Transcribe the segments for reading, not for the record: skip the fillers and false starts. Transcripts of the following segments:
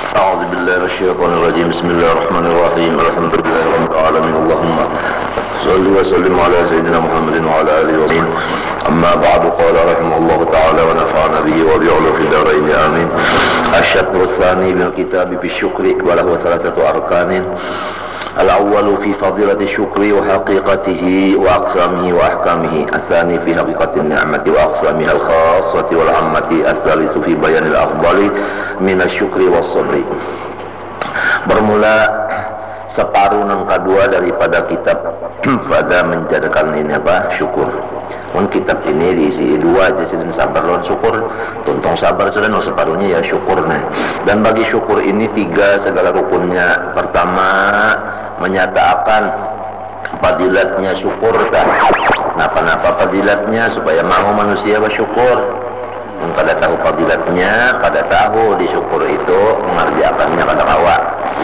أعوذ بالله من الشيطان الرجيم. بسم الله الرحمن الرحيم. الحمد لله رب العالمين. اللهم صل وسلم على سيدنا محمد وعلى آله وصحبه. أما بعد، قال رحمه الله تعالى ونفعنا به وبعلوم في الدارين آمين. الشطر الثاني من الكتاب في الشكر، وله 3 أركان. الأول في فضيلة الشكر وحقيقته وأقسامه وأحكامه. الثاني في حقيقة النعمة وأقسامها الخاصة والعامة. الثالث في بيان الأفضل من الشكر والصبر. Bermula separuh yang kedua daripada kitab pada menjadikan ini syukur. Kitab ini diisi 2 jadi sabar dan syukur. Tuntung sabar sudah, separuhnya ya syukur nih. Dan bagi syukur ini 3 segala rukunnya. Pertama, menyatakan fadilatnya syukur. Napa fadilatnya supaya mau manusia bersyukur. Kada tahu fadilatnya, kada tahu di syukur itu mengerjakannya kada awak.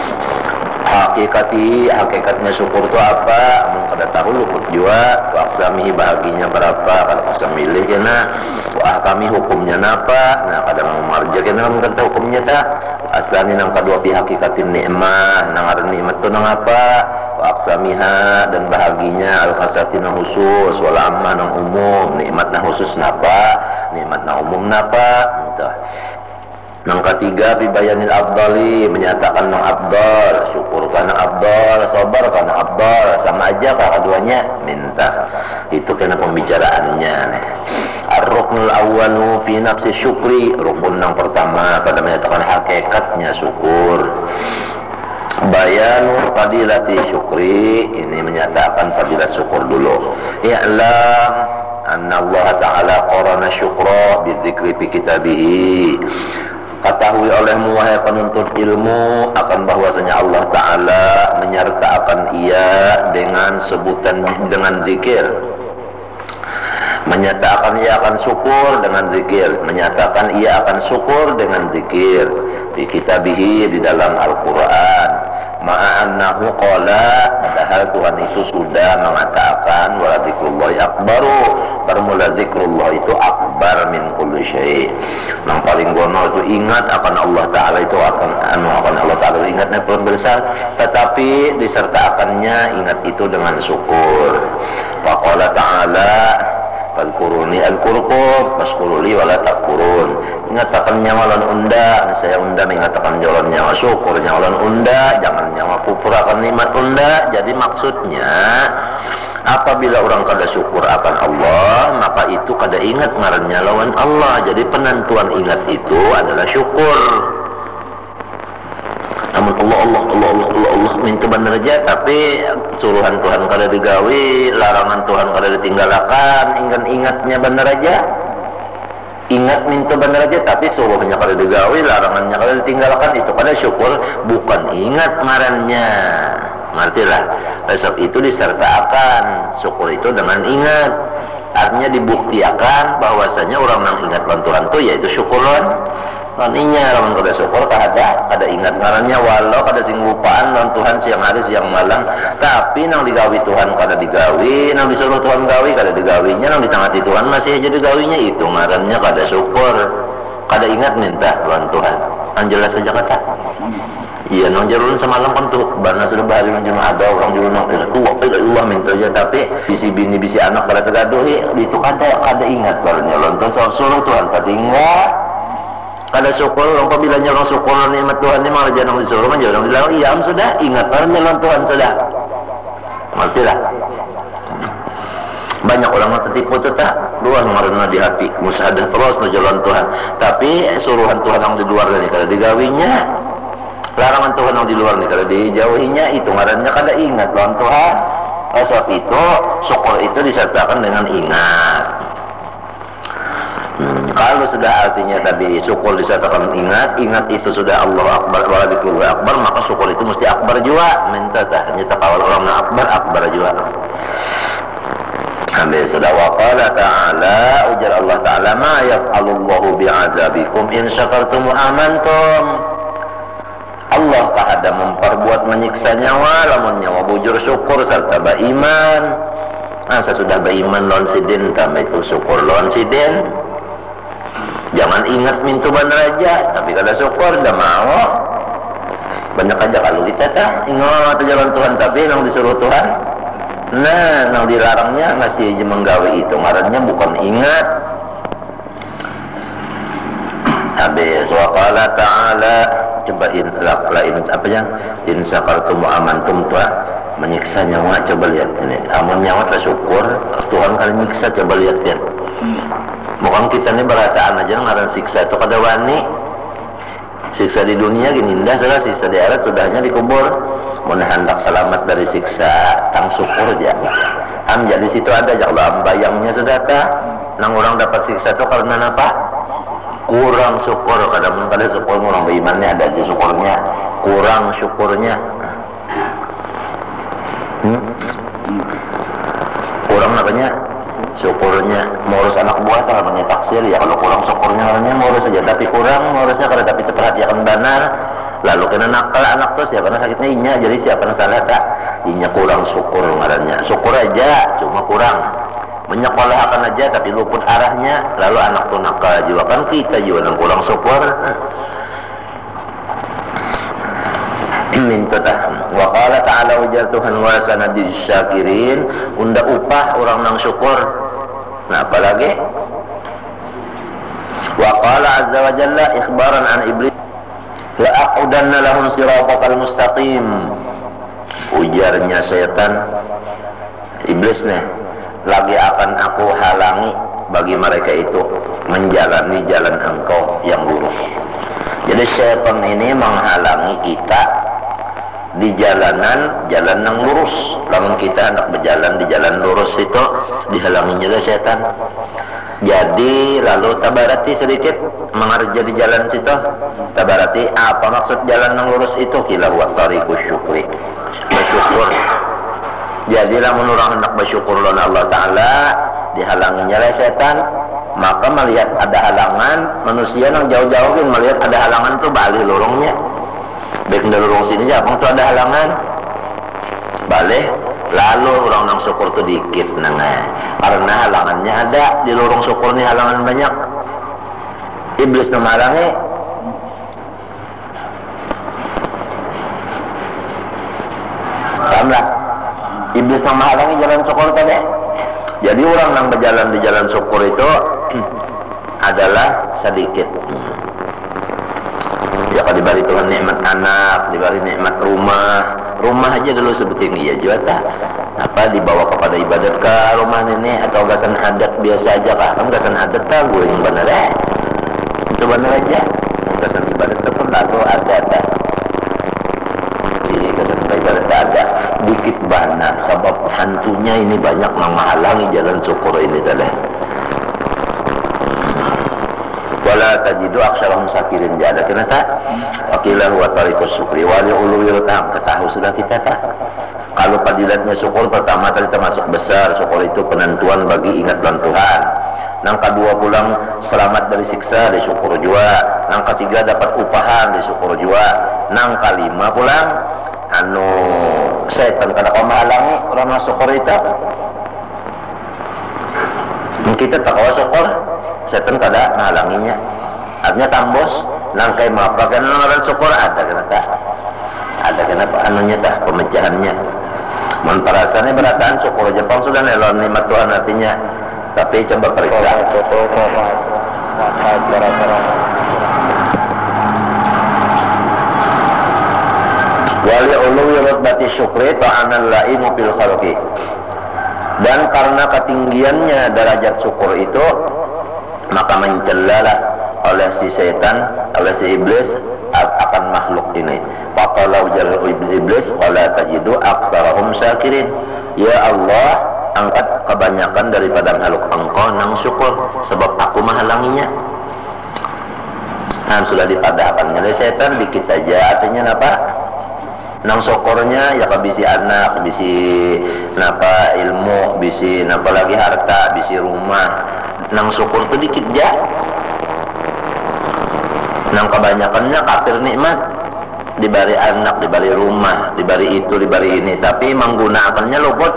Hakikatnya syukur itu apa? Kada tahu luput juga. Waksamihi bahaginya berapa? Kada bisa milih kena. Wah kami hukumnya napa? Nah kada mau marja kena kada tahu hukumnya tak. Aslani nang kedua pi hakikatin nikmah, nang arep nikmat tu nang apa? Waksamiha dan bahaginya al-khasatin khusus, wal ammah nang umum. Nikmat nang khusus napa? Nikmat nang umum napa? Entah. Yang ketiga, bibayanil abdali, menyatakan nang abdal, syukur karena abdal, sabar karena abdal, sama aja keduanya minta. Itu kena pembicaraannya. Ar-ruknul awwalu fi nafsi syukri, rukun yang pertama pada menyatakan hakikatnya syukur. Bayanu fadilati syukri, ini menyatakan fadilat syukur dulu. I'lam anna Allah Ta'ala qarana syukra bizikri fi kitabihi. Ketahui olehmu wahai penuntut ilmu akan bahwasanya Allah Ta'ala menyertakan ia dengan sebutan dengan zikir. Menyatakan ia akan syukur dengan zikir. Menyatakan ia akan syukur dengan zikir di kitabihi, di dalam Al-Quran. Ma'annahu qala, padahal Tuhan itu sudah mengatakan wala zikrullahi akbaru, bermula zikrullah itu akbar min kulli syai'. Yang paling gono itu ingat akan Allah Ta'ala itu akan Allah Ta'ala ingatnya paling besar, tetapi disertakannya ingat itu dengan syukur. Faqala Ta'ala fadkuruni adkurkum waskuruli wala takfurun. Mengatakan nyawalan unda, saya unda mengatakan jalan nyawa syukur, nyawalan unda jangan nyawa kufur akan nikmat unda. Jadi maksudnya apabila orang kada syukur akan Allah, maka itu kada ingat ngarannya lawan Allah. Jadi penentuan ingat itu adalah syukur. Namun Allah minta benar aja, tapi suruhan Tuhan kada digawi, larangan Tuhan kada ditinggalkan, ingatnya benar aja. Ingat minta benar aja, tapi suruhnya kada digawi, larangannya kada ditinggalkan, itu kada syukur, bukan ingat ngarannya. Ngertilah. Sebab itu disertakan syukur itu dengan ingat. Artinya dibuktikan bahwasanya orang yang ingat bantuan itu yaitu syukuran. Nantinya orang kada syukur kada ingat ngarannya, walau kada sing lupaan non Tuhan siang hari siang malam, tapi nang digawi Tuhan kada digawi, nang disuruh Tuhan gawi kada digawinya, nang ditangati Tuhan masih aja digawinya, itu ngarannya kada syukur. Kada ingat minta Tuhan. Jelas saja kata. Iya, nang jarun semalam kan tuh barna sudah bahari nang jeung ada orang juru nang tua Allah minta aja, tapi bisi bini bisi anak kada tegaduh itu kada ingat barnya lontong suruh Tuhan kada ingat. Kada syukur, apabila orang syukur nikmat Tuhan ini malah jangan disuruh kan jangan bilang iya sudah ingat barnya Tuhan sudah. Ngertilah. Banyak orang yang tertipu tu tak luar marana di hati, musyahadah terus no jalan Tuhan, tapi suruhan Tuhan yang di luar ni kada digawinya. Larangan Tuhan yang di luar ni kalau dijauhinya, itu ngarannya kada ingat lawan Tuhan. Sebab itu syukur itu disertakan dengan ingat. Kalau sudah artinya tadi syukur disertakan ingat itu sudah Allah Akbar wa dzikrullahi akbar, maka syukur itu mesti akbar juga. Minta tak hanya takawal orang akbar juga. Sampai sudah waqala ta'ala, ujar Allah Ta'ala, ma yaf'alullahu bi'azabikum in syakartum wa amantum. Allah ada memperbuat menyiksa nyawa lamun nyawa bujur syukur serta beriman. Sesudah beriman lawan sidin tambah itu syukur lawan sidin. Jangan ingat mintu bener aja, tapi kalau syukur dah mau Banyak aja kalau kita ingat jalan Tuhan, tapi yang disuruh Tuhan, nah yang dilarangnya masih aja menggawe itu, ngarannya bukan ingat. Habis waqala ta'ala, cobain lain apa yang in syakartum wa amantum tuh menyiksa nyawa. Coba lihat ini, amun nyawa tersyukur Tuhan kali nyiksa, coba lihat ya. Bukan kita ini berataan aja ngaran siksa itu kada wani. Siksa di dunia gini indah salah, siksa di akhirat sudahnya dikubur. Mun hendak selamat dari siksa tang syukur aja. Jadi situ ada kalau bayangnya sudah nang orang dapat siksa itu karena apa? Kurang syukur. Kadang-kadang syukur orang berimannya ada aja syukurnya, kurang syukurnya. Kurang apanya? Syukurnya. Ngurus anak buah itu namanya taksir ya. Kalau kurang syukurnya namanya ngurus saja, tapi kurang ngurusnya karena tapi terperhatikan benar. Lalu kena nakal anak tuh siapa sakitnya inya, jadi siapa salah tak inya kurang syukur ngarannya. Syukur aja cuma kurang, menyekolahkan aja tapi luput arahnya, lalu anak tuh nakal juga kan kita juga yang kurang syukur. Minta dah. Wa qala ta'ala ujar Tuhan wa sanadis syakirin, unda upah orang nang syukur. Nah apalagi wa qala azza wa jalla ikhbaran an iblis la aqudanna lahum siratal mustaqim. Ujarnya setan iblis nih, lagi akan aku halangi bagi mereka itu menjalani jalan engkau yang lurus. Jadi setan ini menghalangi kita di jalan yang lurus. Namun kita hendak berjalan di jalan lurus itu dihalanginya oleh setan. Jadi lalu tabarati sedikit mengarja di jalan situ. Tabarati apa maksud jalan yang lurus itu? Kila huwa tariqus syukri, bersyukur. Jadi lamun orang hendak bersyukur oleh Allah Ta'ala dihalanginya oleh setan, maka melihat ada halangan, manusia yang jauh-jauhin melihat ada halangan itu balik lorongnya. Baik dari lorong sini aja, apa itu ada halangan balik, lalu orang nang syukur itu dikit nengah, karena halangannya ada di lorong syukur nih, halangan banyak. Iblis menghalangi. Pahamlah? Iblis menghalangi jalan syukur tadi. Jadi orang yang berjalan di jalan syukur itu adalah sedikit. Ya kalau diberi Tuhan nikmat anak, diberi nikmat rumah aja dulu sebetulnya ya juga apa dibawa kepada ibadat ke rumah ini atau gasan adat biasa aja kah? Kan gasan adat gue yang benar itu benar aja. Gasan ibadat itu pun lalu ada jadi gasan ibadat ada dikit banget, sebab hantunya ini banyak menghalangi jalan syukur ini tadi. Wala tajidu aksyarahum syakirin, jada kena tak? Wakilah wa tariqus syukri wali uluwil tam, ketahui sudah kita tak? Kalau fadilatnya syukur pertama tadi termasuk besar, syukur itu penentuan bagi ingat Tuhan. Yang kedua pulang selamat dari siksa, disyukur juga. Yang ketiga dapat upahan, disyukur juga. Yang kelima pulang setan kada kau menghalangi orang syukur itu. Kita tak kau syukur, setan kada menghalanginya. Artinya tambos nangkai maafkan orang syukur ada kenapa? Ada kenapa anunya tak pemecahannya. Menperasannya berataan syukur Jepang sudah nelon nikmat Tuhan artinya. Tapi coba periksa. Wali uluwi rutbati syukri ta'anal la'imu fil khalqi. Dan karena ketinggiannya derajat syukur itu, maka mencelalah oleh si setan, oleh si iblis akan makhluk ini. Faqala ujar iblis, qala tajidu aktsarahum syakirin. Ya Allah, angkat kebanyakan daripada makhluk engkau nang syukur, sebab aku menghalanginya. Nah, sudah dipadahkan oleh setan dikit aja, artinya apa? Nang syukurnya ya bisi anak, bisi napa ilmu, bisi napa lagi harta, bisi rumah. Nang syukur itu dikit aja. Nang kebanyakannya kafir nikmat, diberi anak, diberi rumah, diberi itu, diberi ini, tapi menggunakannya luput.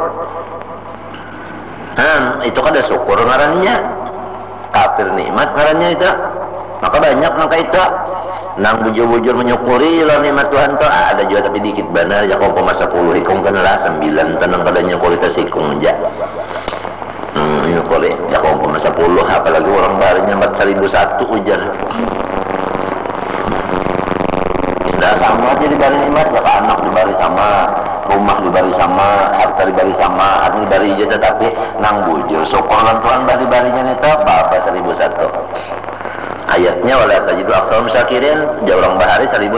Nah, itu kan ada syukur ngarannya, kafir nikmat ngarannya itu. Maka banyak maka itu. nang bujur-bujur menyukuri lo nikmat Tuhan tuh ada juga tapi dikit benar ya kok masa 10 ikung kan lah 9 tenang kada nyukuri tesikung aja nyukuri ya kok masa 10 apalagi orang barunya 4001 ujar sudah sama aja dibari nikmat ya anak dibari sama rumah dibari sama harta dibari sama harta dibari aja tetapi nang bujur syukur Tuhan bari-barinya itu apa 1001 ayatnya wala tajidu aktsarahum syakirin jauh orang bahari 1001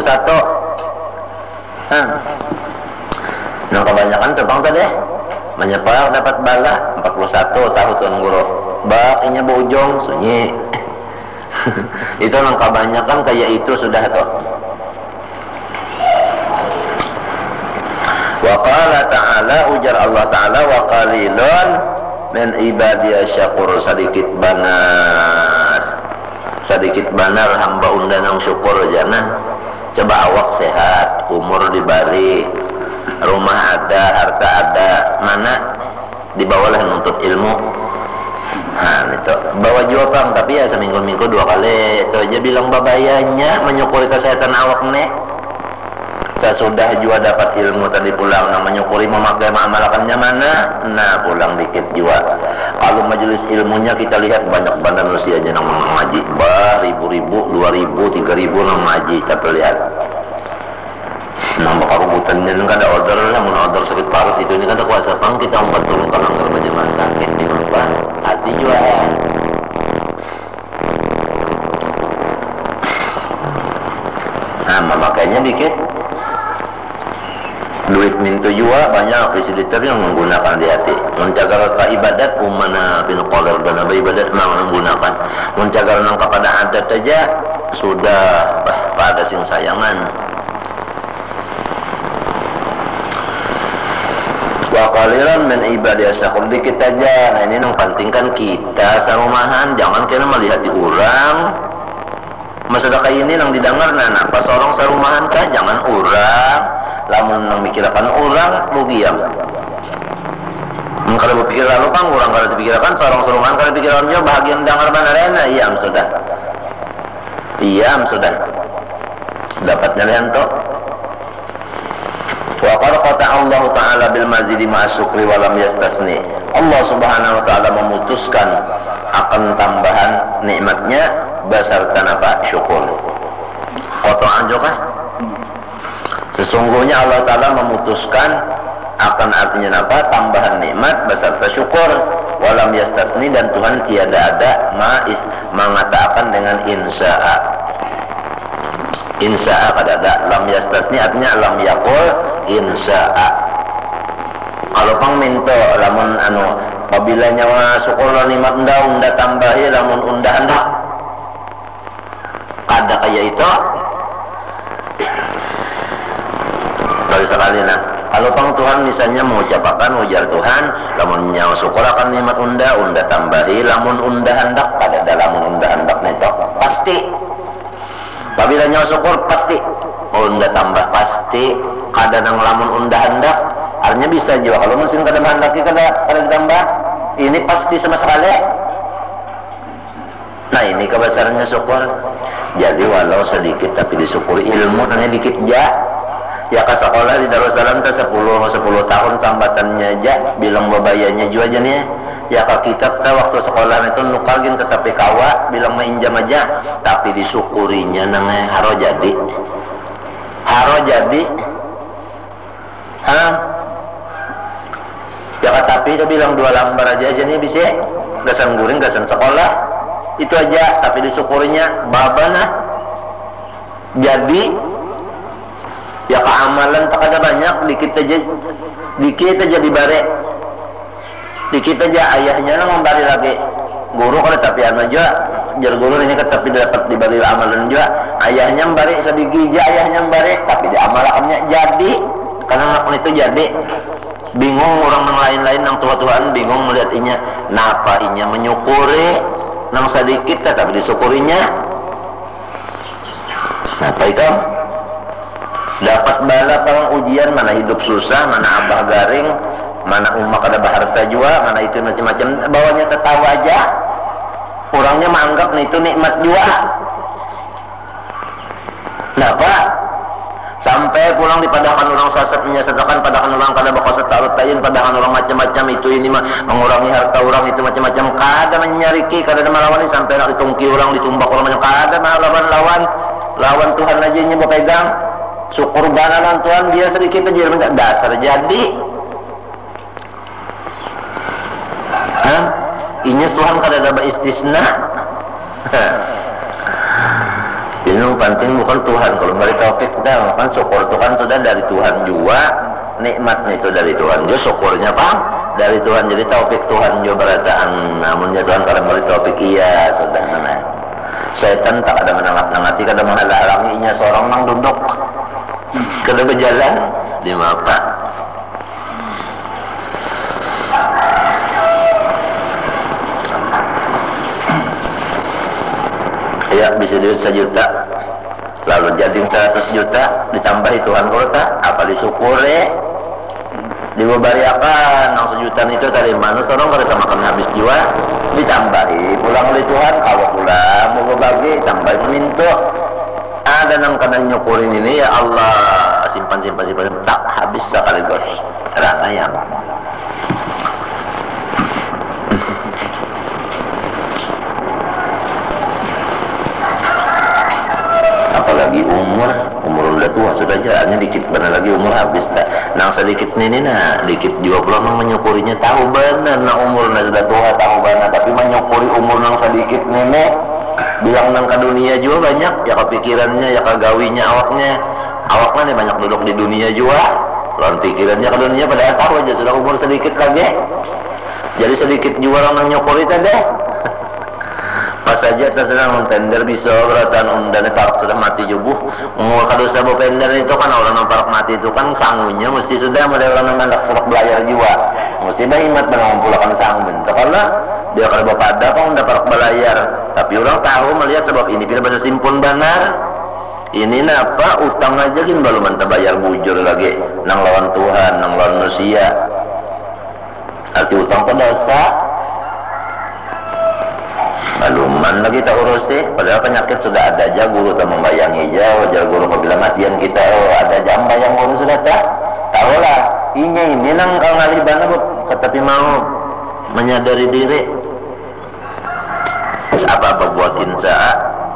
nah kebanyakan terbang tadi menyepal dapat bala 41 tahu tuan guru bakinya bojong sunyi itu nang kebanyakan kayak itu sudah tuh wa qala ta'ala ujar Allah ta'ala wa qalilun min ibadiyasy syakur sedikit benar hamba undan yang syukur jangan coba awak sehat umur dibari rumah ada harta ada mana dibawalah nuntut ilmu nah itu bawa jual tapi ya seminggu-minggu 2 kali itu aja bilang babayanya menyukuri kesehatan awak nek sesudah jua dapat ilmu tadi pulang nah menyukuri memakai mengamalkannya mana nah pulang dikit jua kalau majelis ilmunya kita lihat banyak banget usianya yang mengaji ribu-ribu 2000 3000 yang mengaji kita lihat nambah kerubutannya ini kan ada order namun order sakit parut itu ini kan ada kuasa pang kita umpat turun kalau nggak macam sakit di mana hati jua nah memakainya dikit duit mintu jua banyak fasiliter yang menggunakan di hati mencagar ke ibadat umana bin qalar dan ibadat menggunakan mencagar nang kepada adat saja sudah pada sing sayangan wa qalilan min ibadiyah syakur dikit aja nah ini nang pentingkan kita sarumahan jangan kena melihat di orang masalah kayak ini nang didengar nah pas orang sarumahan kah jangan orang lamun memikirkan orang mugiam kalau berpikir lalu kan orang kalau dipikirkan seorang seruman kalau pikirannya bahagian dengar banarena iya sudah dapatnya lihanto wa qala Allah taala bil mazidi ma syukri wa lam yastasni Allah subhanahu wa taala memutuskan akan tambahan nikmatnya basarkan apa syukur kotoan juga sesungguhnya Allah Ta'ala memutuskan akan artinya apa? Tambahan nikmat beserta syukur walam yastasni dan Tuhan tiada ada mengatakan dengan insya'a kada ada lam yastasni artinya lam yakul insya'a kalau pang minto lamun apabila nyawa syukur nikmat unda tambahi lamun unda hendak kada kaya itu sekali kalau pang Tuhan misalnya mengucapkan ujar Tuhan lamun nyawa syukur akan nikmat unda tambahi lamun unda hendak pada lamun unda hendak neto pasti apabila nyawa syukur pasti unda tambah pasti kada nang lamun unda hendak artinya bisa juga kalau musim kada hendak kada tambah ini pasti sama sekali nah ini kebesarannya syukur jadi walau sedikit tapi disyukuri ilmu hanya dikit ya ke sekolah di Darussalam ke 10 tahun tambatannya aja bilang babayanya juga aja nih ya ke kitab ke waktu sekolah itu nukalin ke tapi kawa bilang mainjam aja tapi disyukurinya nangnya haro jadi ya ke tapi itu bilang 2 lembar aja nih bisa gasan guring gasan sekolah itu aja tapi disyukurinya babana jadi ya keamalan tak ada banyak dikit aja dibare dikit aja ayahnya nang membari lagi guru kalau tapi aja jar guru ini tapi dapat dibari amalan juga ayahnya membari sedikit aja ayahnya membari tapi di amalannya jadi karena anak itu jadi bingung orang yang lain-lain yang tua-tuaan bingung melihatnya napa inya menyukuri nang sedikit tapi disyukurinya napa itu dapat bala kalau ujian mana hidup susah mana abah garing mana umak ada baharta jua mana itu macam-macam bawanya tertawa aja orangnya menganggap itu nikmat jua Napa? Sampai pulang dipadahkan orang sasat menyesatkan, padahkan orang kada bakal setarut tayin, padahkan orang macam-macam itu ini mengurangi harta orang itu macam-macam, kada menyariki, kada melawan sampai nak ditungki orang, ditumbak orang macam kada lawan Tuhan aja nya berpegang. Syukur bananan Tuhan dia sedikit aja mendak dasar jadi. Inya Tuhan kada ada istisna. Ini penting bukan Tuhan. Kalau beri taufik dah, kan syukur Tuhan sudah dari Tuhan juga, nikmatnya itu dari Tuhan juga, syukurnya paham dari Tuhan. Jadi taufik Tuhan juga berataan. Namunnya Tuhan kalau beri taufik iya sudah mana. Setan tak ada menangat-nangati, kada menghalanginya seorang mang duduk, kada berjalan di mata. Ya bisa duit 1 juta, lalu jadi 100 juta ditambahi Tuhan kota, apa disyukuri, diberiakan yang 1 juta itu dari mana seorang mereka makan habis jiwa, ditambahi pulang oleh Tuhan, kalau pulang mau berbagi tambah meminta, ada yang kena nyukurin ini ya Allah simpan tak habis sekaligus rana yang apalagi umur udah tua sudah jalannya dikit benar lagi umur habis tak nang sedikit ini dikit juga pulang menyukurinya tahu benar nang umurnya sudah tua tahu benar tapi menyukuri umur nang sedikit nenek bilang nang ke dunia juga banyak ya kepikirannya ya kegawinya awaknya nih banyak duduk di dunia juga lawan pikirannya ke dunia padahal tahu aja sudah umur sedikit lagi jadi sedikit juga orang menyukuri tadi. Pas saja terserah mentender bisa beratan undan tarak sudah mati jubuh umur kadosa bopender itu kan orang nampak mati itu kan sangunya mesti sudah model orang nandak sudah belayar jiwa mesti bahimat mengumpulkan sang bentuk karena dia kalau bapak ada kan udah parak belayar tapi orang tahu melihat sebab ini tidak bisa simpun benar ini napa utang aja kan belum mantap bayar bujur lagi nang lawan Tuhan nang lawan manusia arti utang pada dosa maluman lagi tak urusi padahal penyakit sudah ada aja guru tak membayangi aja wajar guru apabila matian kita ada jam bayang guru sudah tak tahulah ini nang kau ngalih banget tetapi mau menyadari diri apa buatin saat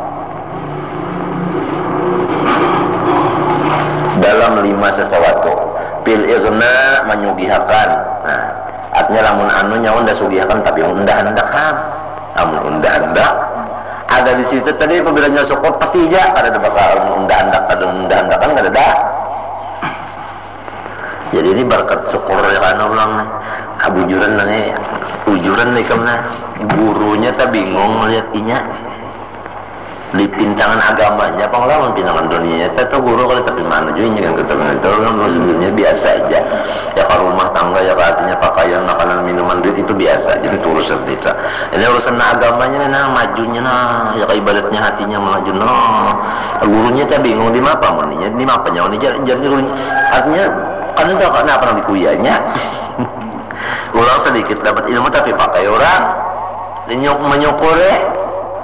dalam 5 sesuatu pil irna menyugihakan artinya lamun anu nyawa ndak sugihakan tapi undah-undahan namun undah-undah ada di situ tadi pembelanya syukur pasti aja ada bakal undah-undah kan nggak ada jadi ini berkat syukur ya kan ulang abujuran nih ujuran nih karena gurunya tak bingung melihatnya di pintangan agamanya pengalaman pintangan dunianya itu guru kalau tapi mana juga yang ketemu itu orang sebenarnya biasa aja ya kalau rumah tangga ya artinya pakaian makanan minuman duit itu biasa jadi itu urusan kita ini urusan agamanya majunya ya ibadatnya hatinya maju gurunya tak bingung di apa maninya di apa nyawa jadi gurunya artinya kan itu karena apa dikuyanya ulang sedikit dapat ilmu tapi pakai orang menyukuri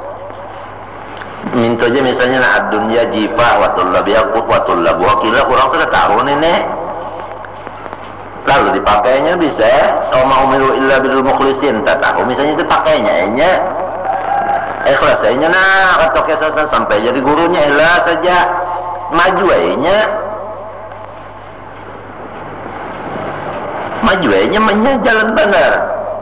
minta aja misalnya dunia jifa watullah biakut watullah wakila kurang sudah tahu nenek lalu dipakainya bisa sama umiru illa bil mukhlisin tak tahu misalnya itu pakainya ikhlas aja kata kesasan sampai jadi gurunya ikhlas saja maju aja jalan benar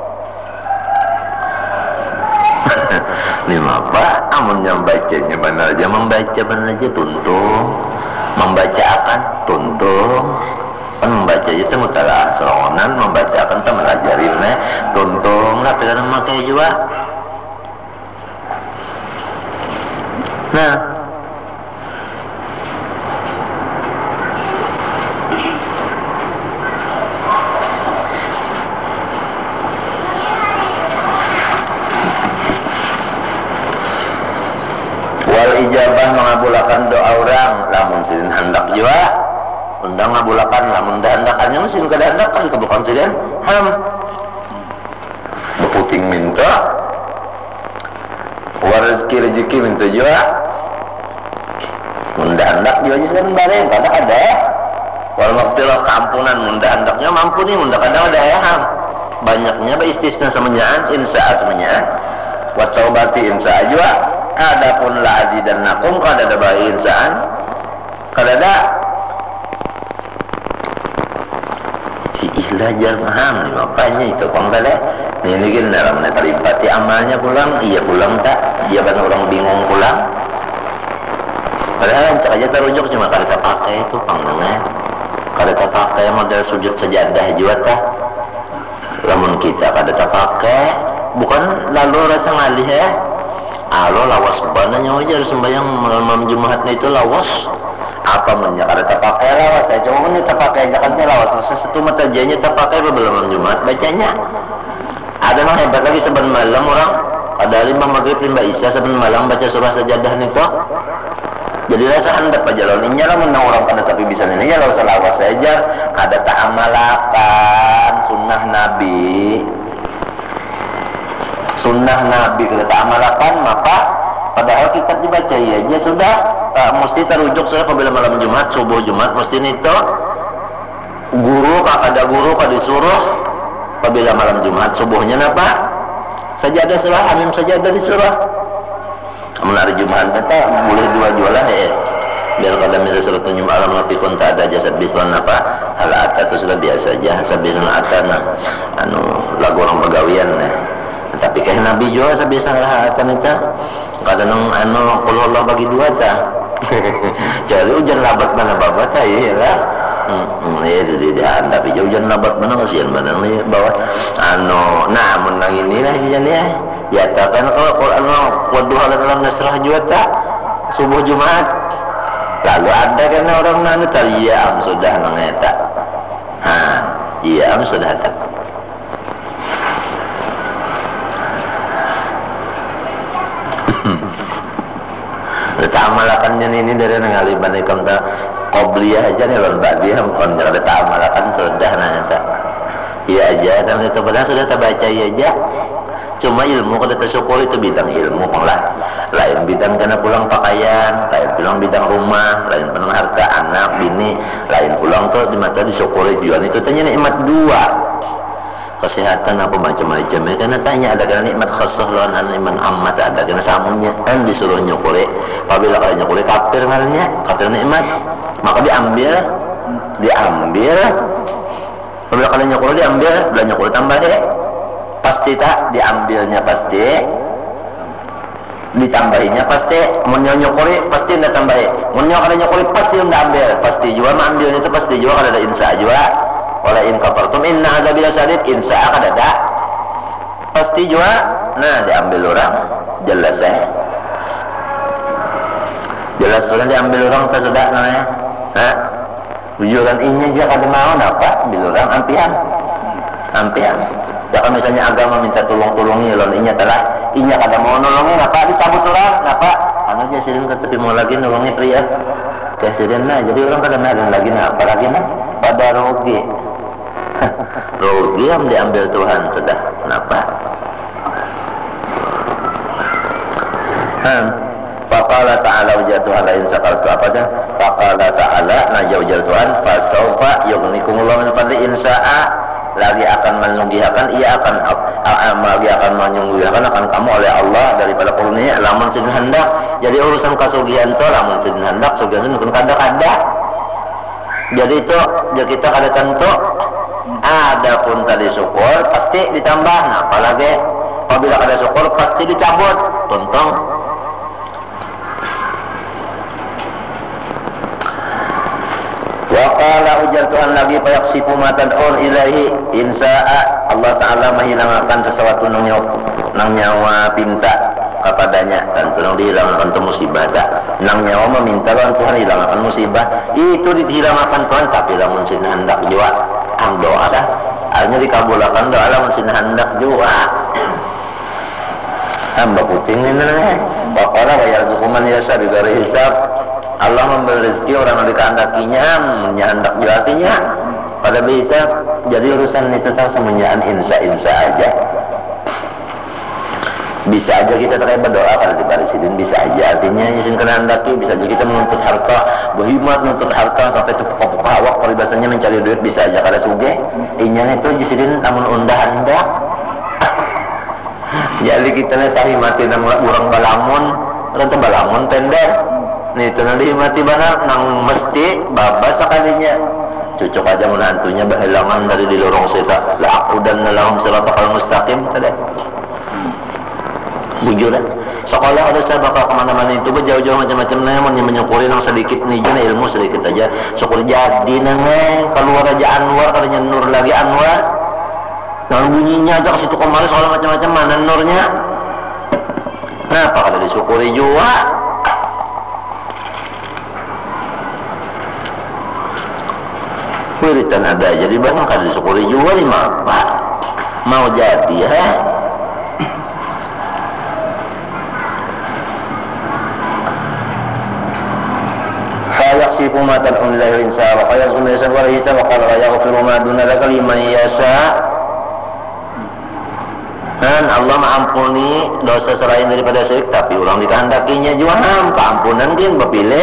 ini apa? Amun yang bacanya benar aja membaca benar aja tuntung membaca akan tuntung kan membaca aja temu tala serongan membaca akan tak melajarinnya tuntung lah tidak memakai juga nah ijabah mengabulkan doa orang lamun sidin hendak juga undang ngabulkan lamun hendakannya mesin kada hendakan kebukan sidin beputing minta rezeki minta juga Munda hendak juga jadi bareng kadang ada ya. Walau waktu lo kampunan munda hendaknya mampu nih munda kadang ada ya. Banyaknya istisna semenyaan insya semenyaan. Wa taubati insya juga. Adapun la azidannakum kada ada bayi insaan. Kada ada si islajar paham nih makanya itu pangkala. Ini kan dalam netaripati amalnya pulang, iya pulang tak? Iya kan orang bingung pulang. Padahal aja terujuk cuma kada pakai itu panggungnya. Kada pakai model sujud sejadah juga tak? Namun kita kada pakai, bukan lalu rasa ngalih ya. Alo lawas bananya aja sembahyang malam Jumatnya itu lawas. Apa menyak kada pakai lawas? Saya cuma ini pakai jakatnya lawas. Satu mata janya pakai belum Jumat bacanya. Ada mah hebat lagi saban malam orang ada 5 maghrib 5 isya saban malam baca surah sajadah nito. Jadi rasa hendak pajaloninya lah menang orang kada tapi bisa ini ya lawas lawas saja kada tak amalakan sunnah Nabi. Sunnah Nabi kada tak amalakan maka padahal kita dibaca aja sudah mesti terujuk sudah apabila malam Jumat subuh Jumat mesti nito guru kada guru kada disuruh apabila malam Jumat subuhnya napa sajadah surah amim sajadah di surah amun hari Jumat kata boleh dua jualan ya biar kada mirip surat tunyum alam lapikun tak ada jasad bislan apa hal atas itu sudah biasa aja sabislan atana anu lagu orang pegawian ya. Tapi kayak Nabi juga sabisa lah akan itu kadang anu kalau Allah bagi dua ta jadi hujan labat mana babat ya lah. Itu dia tapi hujan labat mana kasihan mana nih bawah anu nah menang inilah jalannya ya takkan kalau Quran waduh dalam nasrah juga tak subuh Jumat lalu ada kan orang nanya tariyam sudah nangeta iya sudah tak tamalakannya ini dari ngaliban ikam ta qobliyah aja nih lawan ba'diyah kon kada tamalakan sudah nangeta iya aja dan itu benar sudah terbaca aja cuma ilmu kada tersyukur itu bidang ilmu lah lain bidang karena pulang pakaian lain pulang bidang rumah lain pulang harta anak bini lain pulang tuh di mata disyukuri jual itu tanya nikmat dua kesehatan apa macam-macam ya karena tanya ada kan nikmat khusus lawan nikmat amat ada karena samunya kan disuruh nyukuri apabila kada nyukuri kafir ngaranya kafir nikmat maka diambil apabila kada nyukuri diambil bila nyukuri tambah deh pasti tak diambilnya pasti ditambahinya pasti munnya nyukuri pasti ndak tambahi munnya kada nyukuri pasti ndak ambil pasti juga ambilnya itu pasti juga kada ada insya juga wala in kafartum inna adzabi lasyadid insya kada ada pasti juga nah diambil orang jelas jelas sudah diambil orang tersedak namanya tujuan inya aja kada mau apa ambil orang ampian jangan misalnya agama minta tolong-tolongi lawan inya telah inya kada mau nolongin apa dicabut orang apa anu aja sirin tapi mau lagi nolongi pria kesirin nah jadi orang kada ada lagi nah apa lagi nah pada rugi rugi yang diambil Tuhan sudah kenapa faqala ta'ala wajah Tuhan lain sakaltu apa aja faqala ta'ala najah wajah Tuhan fasawfa yughnikumullahu min fadli insya'a lagi akan menyunggihakan ia akan menyunggihakan akan kamu oleh Allah daripada karunia lamun sidin hendak jadi urusan kasugihan itu lamun sidin hendak sugihan itu kada jadi itu ya kita kada tentu adapun tadi syukur pasti ditambah nah apalagi apabila ada syukur pasti dicabut tuntung waqala ujar Tuhan lagi payaksifu matad'un ilahi insya'a Allah Ta'ala menghilangkan sesuatu nang nyawa pinta kepadanya dan tolong dihilangkan itu musibah nang nyawa meminta lawan Tuhan hilangkan musibah itu dihilangkan Tuhan tapi lamun sin hendak juga doa dah hanya dikabulkan doa lamun sin hendak juga hamba puting ini waqala wa yarzuquman yasha bighairi hisab Allah memberi rezeki orang yang dikehendakinya menyendak jatinya pada bisa jadi urusan itu tahu semuanya insya aja Bisa aja kita terima berdoa kalau di barisidin, bisa aja. Artinya izin kehendaki, bisa aja kita menuntut harta, berkhidmat menuntut harta sampai itu pokok awak peribahasanya mencari duit, bisa aja kada suge. Inya itu jisidin namun undah-undah. Jadi kita nih sahimati nang urang balamun, rente balamun tender. Nih itu nanti mati benar nang mesti babas sekalinya. Cocok aja menantunya berhilangan dari di lorong seta. La aqudan lahum siratal mustaqim tadi. Bujur sekolah ada saya bakal kemana-mana itu jauh-jauh macam-macam namun yang menyukuri yang sedikit nih jana ilmu sedikit aja syukur jadi neng keluar aja Anwar kalau nur lagi Anwar nah bunyinya aja ke situ kemarin soal macam-macam mana nurnya nah apa kalau disyukuri juga wiritan ada jadi banyak kalau disyukuri juga lima apa mau jadi ya يقصف ما تدعون له الإنسان وقال يزغم يسر ورهيسا وقال ويغفر ما دون ذلك لمن يشاء dan Allah mengampuni dosa selain daripada syirik tapi ulang dikehendakinya juga hampa ampunan dia berpilih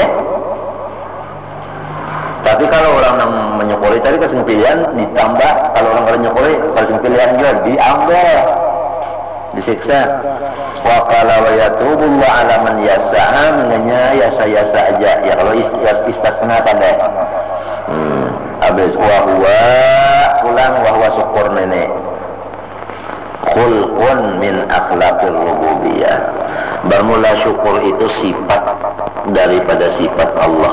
tapi kalau orang yang menyukuri tadi kasih pilihan ditambah kalau orang kalau menyukuri kasih pilihan juga diambil disiksa wa qala wa yatubullahu ala man yasa'a mengennya yasa aja ya kalau istisna tadi habis wa huwa ulang wa huwa syukur nenek khulqun min akhlaqir rububiyah bermula syukur itu sifat daripada sifat Allah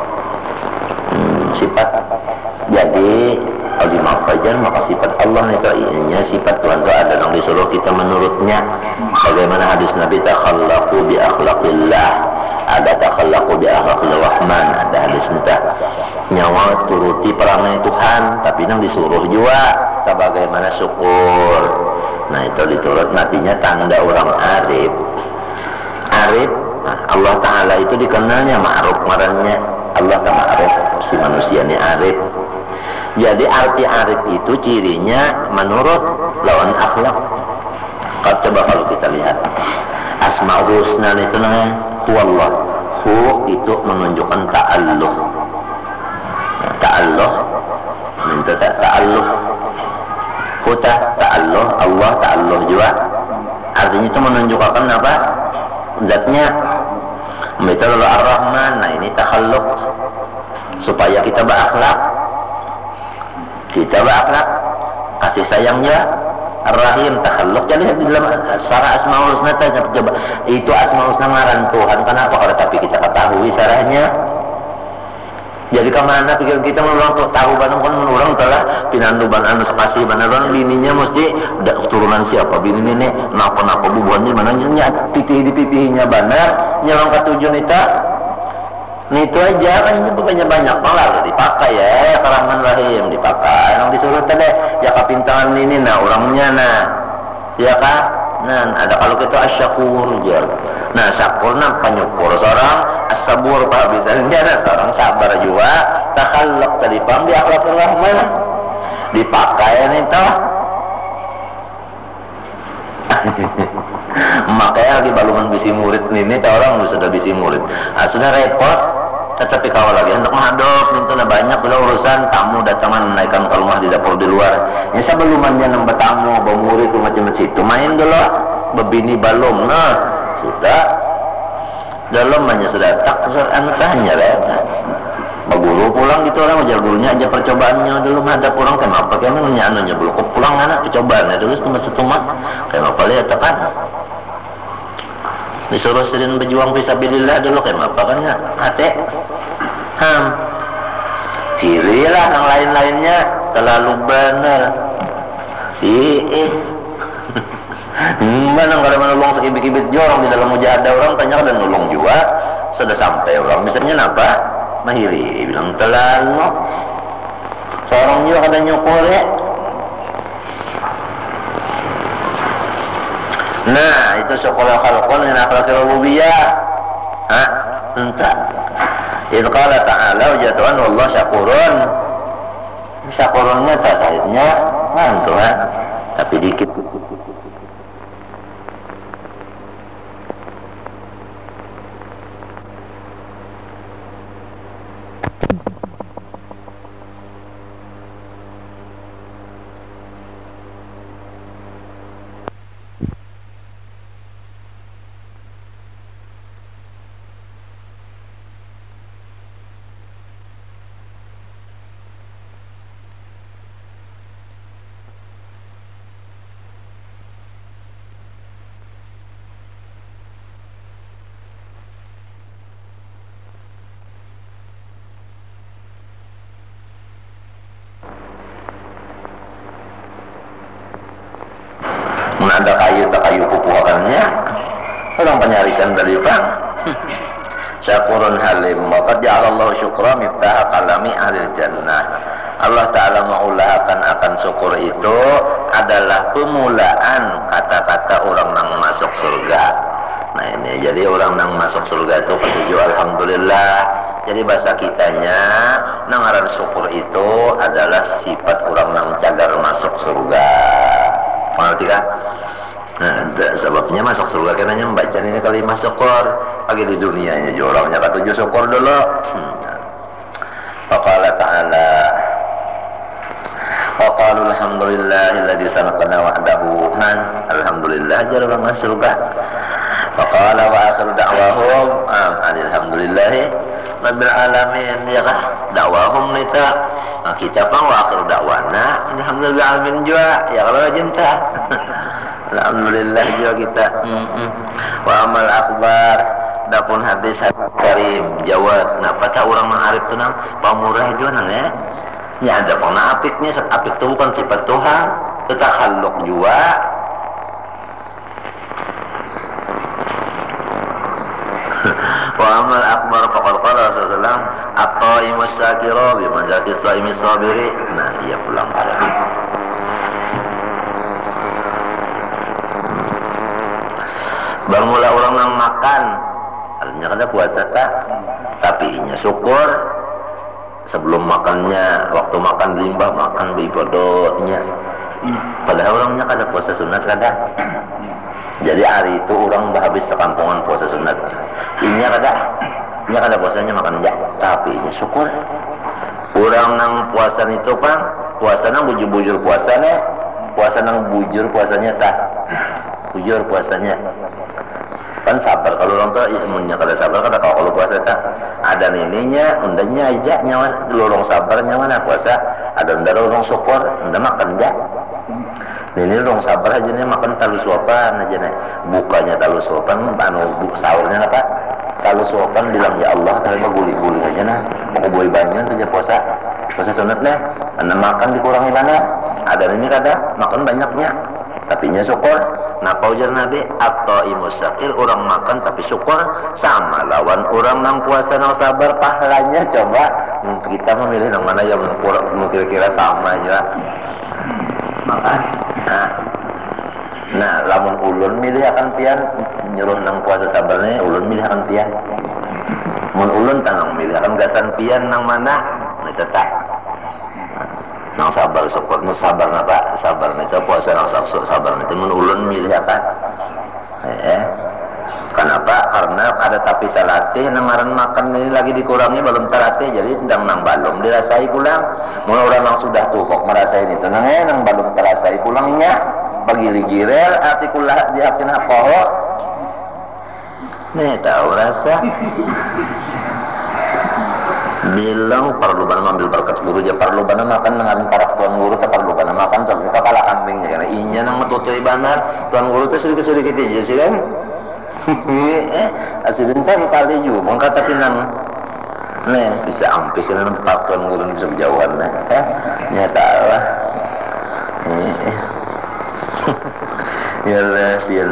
sifat jadi kalau di fajar maka sifat Allah itu ianya sifat Tuhan itu ada yang disuruh kita menurutnya bagaimana hadis Nabi takhallaqu bi akhlaqillah ada takhallaqu bi akhlaqir rahman ada hadis entah nyawa turuti perangai Tuhan tapi yang disuruh juga sebagaimana syukur nah itu diturut nantinya tanda orang arif nah, Allah Ta'ala itu dikenalnya ma'ruf marahnya Allah Ta'ala si manusia ini arif jadi arti arif itu cirinya menurut lawan akhlak. Coba kalau kita lihat Asmaul Husna itu namanya Huwallah. Hu itu menunjukkan ta'alluh. Ta'alluh minta ta'alluh. Huta ta'alluh, Allah ta'alluh juga. Artinya itu menunjukkan apa? Zatnya. Itu lalu Ar-Rahman. Nah ini takhalluq supaya kita berakhlak. Kita berakhlak kasih sayangnya Ar-Rahim takhalluk jadi di dalam syarah Asmaul Husna coba itu Asmaul Husna ngaran Tuhan kenapa kalau tapi kita ketahui syarahnya jadi kemana pikir kita mengulang tahu barang kan mengulang telah pinanduban anu sekasih beneran bininya mesti udah keturunan siapa bini ini napa bubuhannya mana pipih di pipihnya benar nyolong ketujuan itu itu aja kan ini bukannya banyak malah dipakai ya Rahman Rahim dipakai yang disuruh tadi ya kepintaran ini nah orangnya nah ya kan nah ada kalau kita asyakur jar nah syakur nah penyukur seorang as-sabur pak bisalnya nah seorang sabar juga takhallaq tadi paham di akhlakul rahman dipakai itu makanya di balungan bisi murid ini orang sudah bisi murid sudah repot tetapi kalau lagi untuk menghadap minta banyak bila urusan tamu datangan menaikkan ke rumah di dapur di luar ya sebelumnya nambah tamu bawa murid macam-macam itu main dulu bebini balum nah sudah dalam hanya sudah tak tanya ya guru pulang gitu orang ajar gurunya aja percobaannya dulu ada pulang kenapa kayaknya anunya belum pulang anak percobaannya dulu setengah kenapa lihat kan disuruh sering berjuang fisabilillah dulu kenapa kan ya hati pilihlah yang lain-lainnya terlalu benar mana nggak ada menolong sekibit-kibit jorong di dalam mujahadah orang tanya ada nolong juga sudah sampai orang misalnya apa mahiri bilang terlalu seorang juga ada nyukur ya nah itu sekolah khalqan min akhlaqir rububiyah entah idh qala ta'ala jatuhan wallah syakurun syakurunnya tak akhirnya Tuhan tapi dikit Ada kayu pupuhannya orang penyarikan dari bang syakurun halim wa qad ja'alallahu syukra miftah kalami ahlil jannah. Allah Ta'ala mengulahkan akan syukur itu adalah pemulaan kata-kata orang yang masuk surga. Nah ini jadi orang yang masuk surga itu ketujuh alhamdulillah. Jadi bahasa kitanya nangaran syukur itu adalah sifat orang yang cagar masuk surga. Mengerti kan? Nah, sebabnya masuk surga karena membaca ini kalimat syukur lagi di dunianya orangnya ketujuh syukur dulu. Faqala ta'ala wa qalu alhamdulillahilladzi sanaqana wahdahu man alhamdulillah jarang masuk surga. Faqala wa akhiru da'wahum alhamdulillahi rabbil alamin ya kah dakwahum nita kita pang wa akhiru da'wana alhamdulillah alamin juga ya kalau cinta alhamdulillah juga kita. Wa amal akbar dapun hadis karim jawab kenapa tak orang mengarif tu nang pamurah juga nang ya ada pernah apiknya apik tu bukan sifat Tuhan tetap haluk juga. Wa amal akbar faqad qala Rasulullah at-taimus syakira bi manzati shaimis sabiri. Nah dia pulang pada bermula orang yang makan artinya kada puasa tak tapi inya syukur sebelum makannya waktu makan limbah makan ibadahnya padahal orangnya kada puasa sunat kada. Jadi hari itu orang habis sekampungan puasa sunat inya kada puasanya makan ya tapi inya syukur. Orang nang puasa itu kan puasa nang bujur-bujur puasanya puasa nang bujur puasanya tak bujur puasanya kan sabar kalau orang tua ilmunya kada sabar kada kalau puasa tak ada nininya undanya aja nyawa lorong sabarnya mana puasa ada undang lorong syukur undang makan ya ini lorong sabar aja nih makan talu suapan aja nih bukanya talu suapan anu sahurnya apa talu suapan bilang ya Allah kalau guling-guling aja nah mau boi banyak aja puasa sunat nih anda makan dikurangi mana ada ini kada makan banyaknya tapi nya syukur. Nah paujar Nabi atau imusakil orang makan tapi syukur sama lawan orang nang puasa nang sabar pahalanya coba kita memilih yang mana yang kira-kira sama aja makan. Nah lamun ulun milih akan pian nyuruh nang puasa sabarnya ulun milih akan pian mun ulun tanang milih akan gasan pian nang mana nah tetap nang sabar syukur nu sabar apa sabar itu puasa nang sabar itu mun ulun milih akan kenapa karena ada tapi talatih namaran makan ini lagi dikurangi belum talatih jadi sedang nang balum dirasai pulang mun orang nang sudah tukok merasain itu nang balum terasai pulangnya bagi ligirel artikulah diakin apa nih tahu rasa bilang perlu bana ambil berkat guru aja perlu bana makan dengan para tuan guru tak perlu bana makan tapi kepala kambingnya karena inya nang metutui banar tuan guru itu sedikit-sedikit aja sih kan asidin kan kali juga mengkata kinang nih bisa ampik karena pak tuan guru bisa berjauhan nyata lah ya lah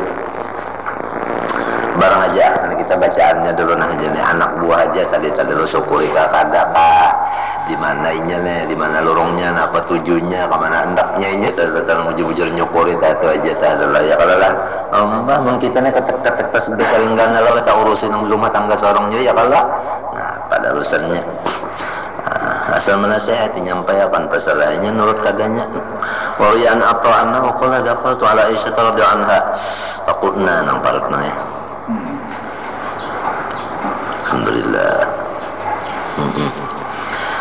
barang aja karena kita bacaannya dulu nah aja nih anak buah aja tadi lo syukuri kakak di mana inya nih di mana lorongnya nah, apa tujuannya kemana hendaknya ini datang bujur-bujur nyukuri itu aja adalah ya kalau lah mbak mungkin kita nih ketek-ketek pas udah paling enggak kalau kita urusin rumah tangga seorangnya ya kalau nah pada urusannya asal menasihati nyampaikan pasalahannya nurut kadanya wa yan ata'anna wa qala dakhaltu ala Aisyah radhiyallahu anha faqulna nang paratna ya alhamdulillah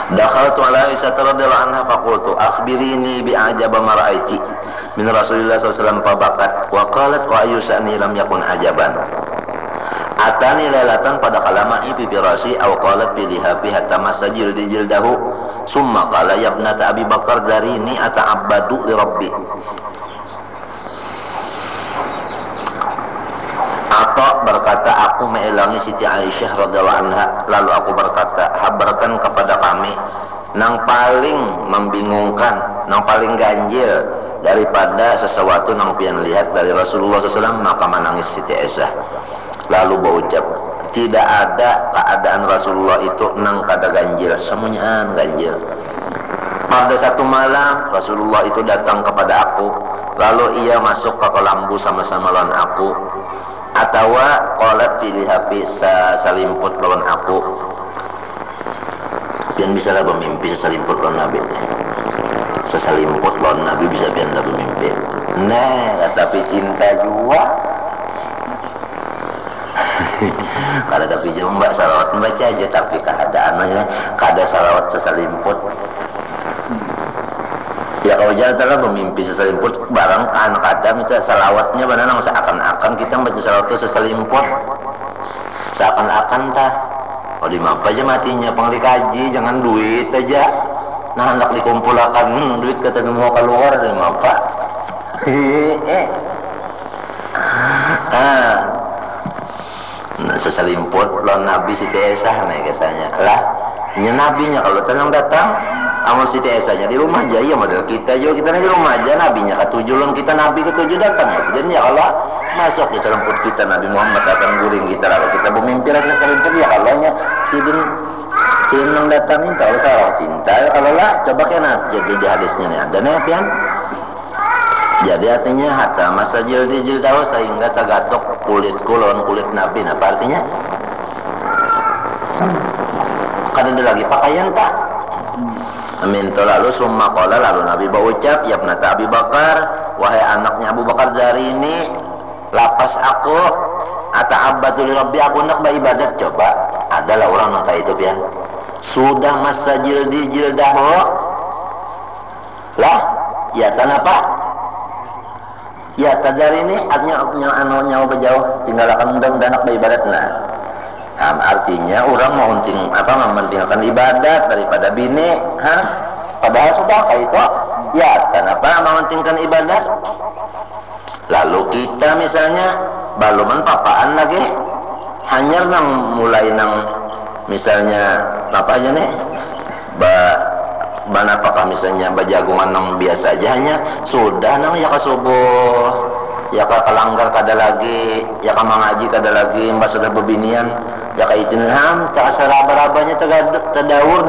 Dakhaltu ala Aisyah radhiyallahu anha faqultu akhbirini bi ajaba ma ra'aiti min Rasulillah sallallahu alaihi wasallam fabakat wa qalat wa ayyusani lam yakun ajaban. Atani lailatan pada kalama ibi firasi aw qalat bi lihafi hatta masajil di jildahu summa qala ya ibnata Abi Bakar darini ata'abbadu li rabbi. Atau berkata aku mengilangi Siti Aisyah radhiyallahu anha, lalu aku berkata habarkan kepada kami nang paling membingungkan, nang paling ganjil daripada sesuatu nang pian lihat dari Rasulullah SAW. Maka menangis Siti Aisyah lalu berucap tidak ada keadaan Rasulullah itu nang kada ganjil, semuanya ganjil. Pada satu malam Rasulullah itu datang kepada aku, lalu ia masuk ke kelambu sama-sama lawan aku. Atawa qalat pilih hafi salimput lawan aku. Pian bisa lah bermimpi sesalimput lawan Nabi. Sesalimput lawan Nabi bisa pian lah bermimpi. Nah, tapi cinta juga. Kalau tapi jauh mbak salawat membaca aja, tapi keadaannya kada salawat sesalimput. Ya kalau jalan telah memimpi sesalimput barang kan kadang misalnya salawatnya benar seakan-akan kita baca salawat itu sesalimput, seakan-akan tah. Oh di apa aja matinya pengli kaji, jangan duit aja. Nah hendak dikumpulkan duit kata mau keluar dari apa? Sesalimput lawan Nabi Siti Aisyah nih katanya lah. Ini nabinya kalau tenang datang amal Siti Aisyahnya di rumah aja, ya model kita juga, kita di rumah aja, nabinya ketujuh lawan kita, nabi ketujuh datang ya. Dan ya Allah masuk di selimput kita, Nabi Muhammad akan guring kita, lalu kita bermimpi rasa selimput ya Allahnya sidin datang minta Allah salah cinta ya kalau lah coba kena jadi di hadisnya nih ada nih pian. Jadi artinya hatta masa jildi tahu sehingga tagatok kulitku lawan kulit Nabi. Apa artinya? Kan ada lagi pakaian tak? Minta lalu summa qala lalu Nabi berucap ya ibnata Abi Bakar, wahai anaknya Abu Bakar dari ini lapas aku ata'abbadu li rabbi, aku nak beribadat. Coba adalah orang nang itu pian sudah masa jildahu lah ya tanapa ya tadari ini artinya nyawa berjauh tinggalkan undang dan nak beribadat. Artinya orang mau mementingkan ibadat daripada bini, padahal sudah kayak itu ya kenapa mementingkan ibadat. Lalu kita misalnya baluman papaan lagi hanya mulai misalnya apa aja nih apakah misalnya bajagungan nang biasa aja hanya sudah ya ke subuh ya ke kelanggar kada lagi ya ke mengaji kada lagi mbak sudah bebinian ya ke itinham tak seraba-rabanya terdaur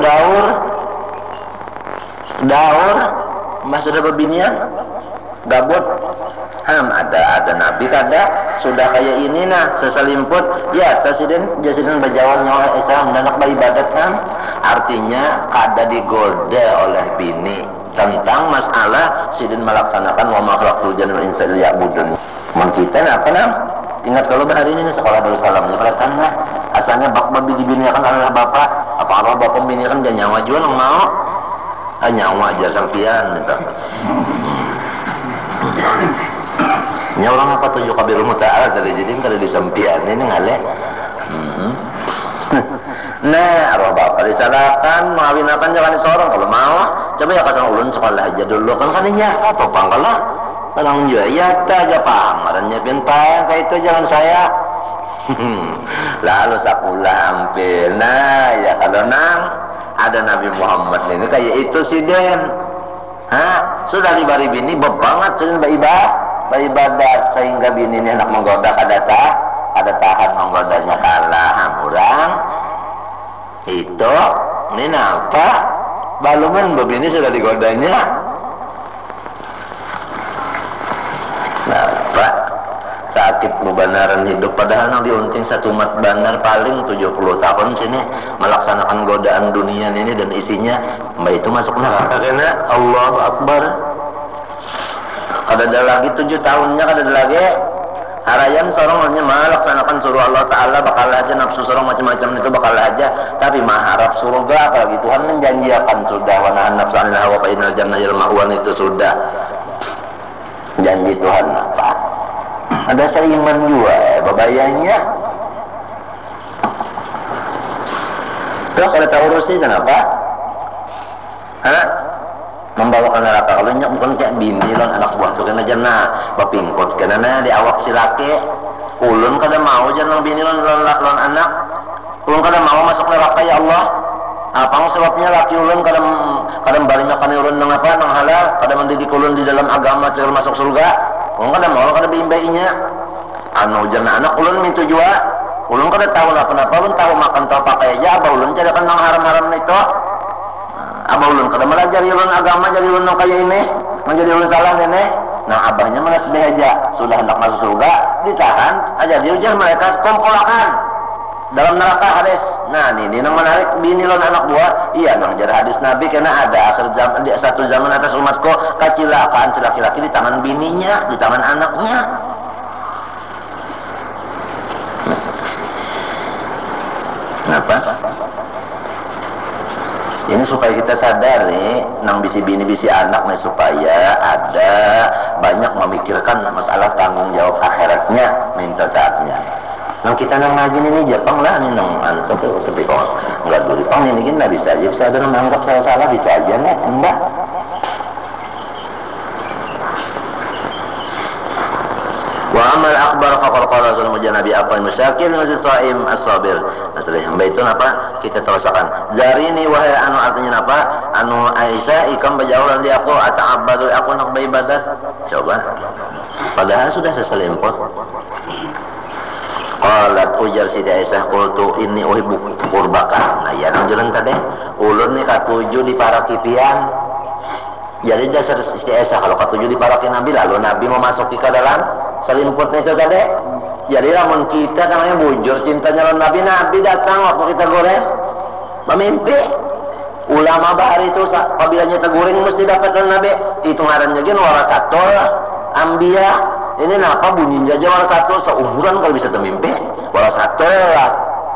mbak sudah bebinian gabut ada nabi kada sudah kayak ini seselimput ya jasiden berjawab nyawa Islam dan nak beribadat artinya kada digoda oleh bini tentang masalah sidin melaksanakan wa ma khalaqtul jinna wal insa illa liya'budun. Kita ingat kalau hari ini sekolah dulu salamnya perhatian asalnya bak babi dibiniakan oleh bapak apa bapak biniakan dan nyawa juga nang mau nyawa aja sampian gitu. Nya orang apa tujuh kabir muta'ala tadi jadi kada disampian ini ngale. Nah, arwah bapak disalahkan mengawinakan jangan seorang kalau mau coba ya kasang ulun sekolah aja dulu kan kaninya apa pangkalah kadang juga ya aja pangarannya bintang kayak itu jangan saya lalu sakulah hampir ya kalau ada Nabi Muhammad ini kayak itu sih Den sudah dibari bini bebanget sudah beribadat sehingga bini ini anak menggoda ada tahan menggodanya kalah orang itu ini apa baluman begini sudah digodanya Pak sakit bebanaran hidup padahal nang diunting satu umat banar paling 70 tahun sini melaksanakan godaan dunia ini dan isinya mbak itu masuk neraka karena Allahu Akbar kada ada lagi 7 tahunnya kada ada lagi Harayan sorong hanya melaksanakan suruh Allah Ta'ala bakal aja, nafsu sorong macam-macam itu bakal aja, tapi mengharap surga apalagi Tuhan menjanjikan sudah, wa nahan nafsa 'anil hawa fa innal jannata ma'wan, itu sudah janji Tuhan. Apa ada seiman juga babayanya tuh kalau tahu urusi kenapa membawa ke neraka. Kalau nyak bukan kayak bini lon anak buah tuh kena jana bapingkot kena di awak si laki ulun kada mau jangan bini lon anak ulun kada mau masuk neraka ya Allah. Apa sebabnya laki ulun kada balik makan ulun nang apa nang halal, kada mendidik ulun di dalam agama cara masuk surga. Ulun kada mau kada bimbainya anu jana anak ulun mintu jua ulun kada tahu apa-apa, ulun tahu makan tahu pakai aja apa ulun cadakan nang haram-haram itu. Abah ulun kada melajari ulun agama, jadi ulun kaya ini menjadi ulun salah nenek. Nah abahnya malah sedih aja, sudah hendak masuk surga ditahan aja, diujar mereka kumpulakan dalam neraka hadis. Nah ini nang menarik bini ulun anak buah, iya nang jar hadis Nabi karena ada akhir zaman, di satu zaman atas umatku kecelakaan si laki-laki di tangan bininya, di tangan anaknya. Kenapa? Ini supaya kita sadar nih, nang bisi bini bisi anak nih, supaya ada banyak memikirkan masalah tanggung jawab akhiratnya, minta taatnya. Nang kita nang ngaji ini Jepang lah nih nang antuk tapi kok nggak dulu Jepang ini kan bisa aja, bisa ada nang menganggap salah bisa aja nih mbak. Wa amal akbar faqad qala sallallahu nabi apa musyakin wa shaim as-sabir. Masalah hamba itu apa? Kita terusakan. Zarini wahai anu artinya apa? Anu Aisyah ikam bajaulan di aku ata'abbadu aku nak beribadat. Coba. Padahal sudah seselimput. Qalat ujar Siti Aisyah qultu inni uhibbu qurbaka. Nah ya nang jalan tadi ulun ni katuju di para kipian. Jadi dasar Siti Aisyah kalau katuju di para Nabi lalu Nabi memasuki ke dalam selimputnya itu tadi. Jadi lamun kita namanya bujur cintanya lawan Nabi datang waktu kita goreng memimpi ulama bahari itu apabila nyata goreng mesti dapat lawan Nabi itu ngarannya gini warasatul ambia. Ini kenapa bunyi aja warasatul seumuran kalau bisa termimpi warasatul lah.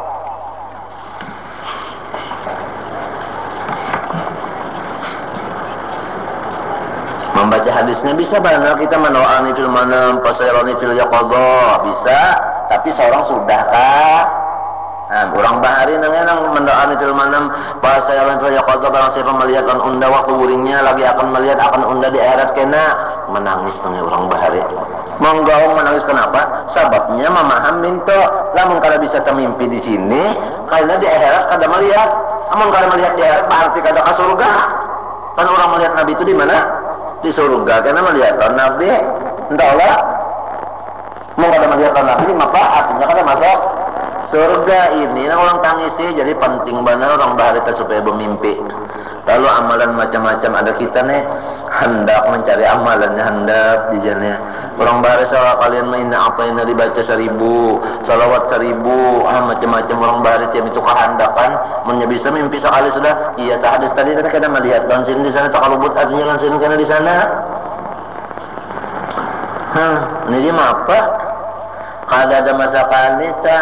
Membaca hadisnya bisa, benar kita meno'ani fil manam pasairani fil yaqadha bisa, tapi seorang sudahkah? Nah, orang bahari namanya nang mendo'ani fil manam pasairani fil yaqadha, barang siapa melihatkan unda waktu uringnya lagi akan melihat akan unda di akhirat kena menangis namanya orang bahari. Menggaung menangis kenapa? Sebabnya memahami itu, lamun kada bisa termimpi di sini, karena di akhirat kada melihat. Amun kada melihat di akhirat berarti kada ke surga. Kan orang melihat Nabi itu di mana? Di surga, karena melihat Nabi entahlah mau kada melihat Nabi maka artinya kada masuk surga. Ini nah, orang tangisi, jadi penting benar orang baharita supaya bermimpi. Lalu amalan macam-macam ada kita nih hendak mencari amalannya, hendak dijanya orang bahari salah kalian mainna ataina dibaca 1000 salawat 1000 macam-macam orang bahari tiap itu kehendakan bisa mimpi sekali sudah. Iya tak hadis tadi kita melihat lansin di sana tak kalubut artinya lansin karena di sana. Ini dia apa? Kada ada masa kanita.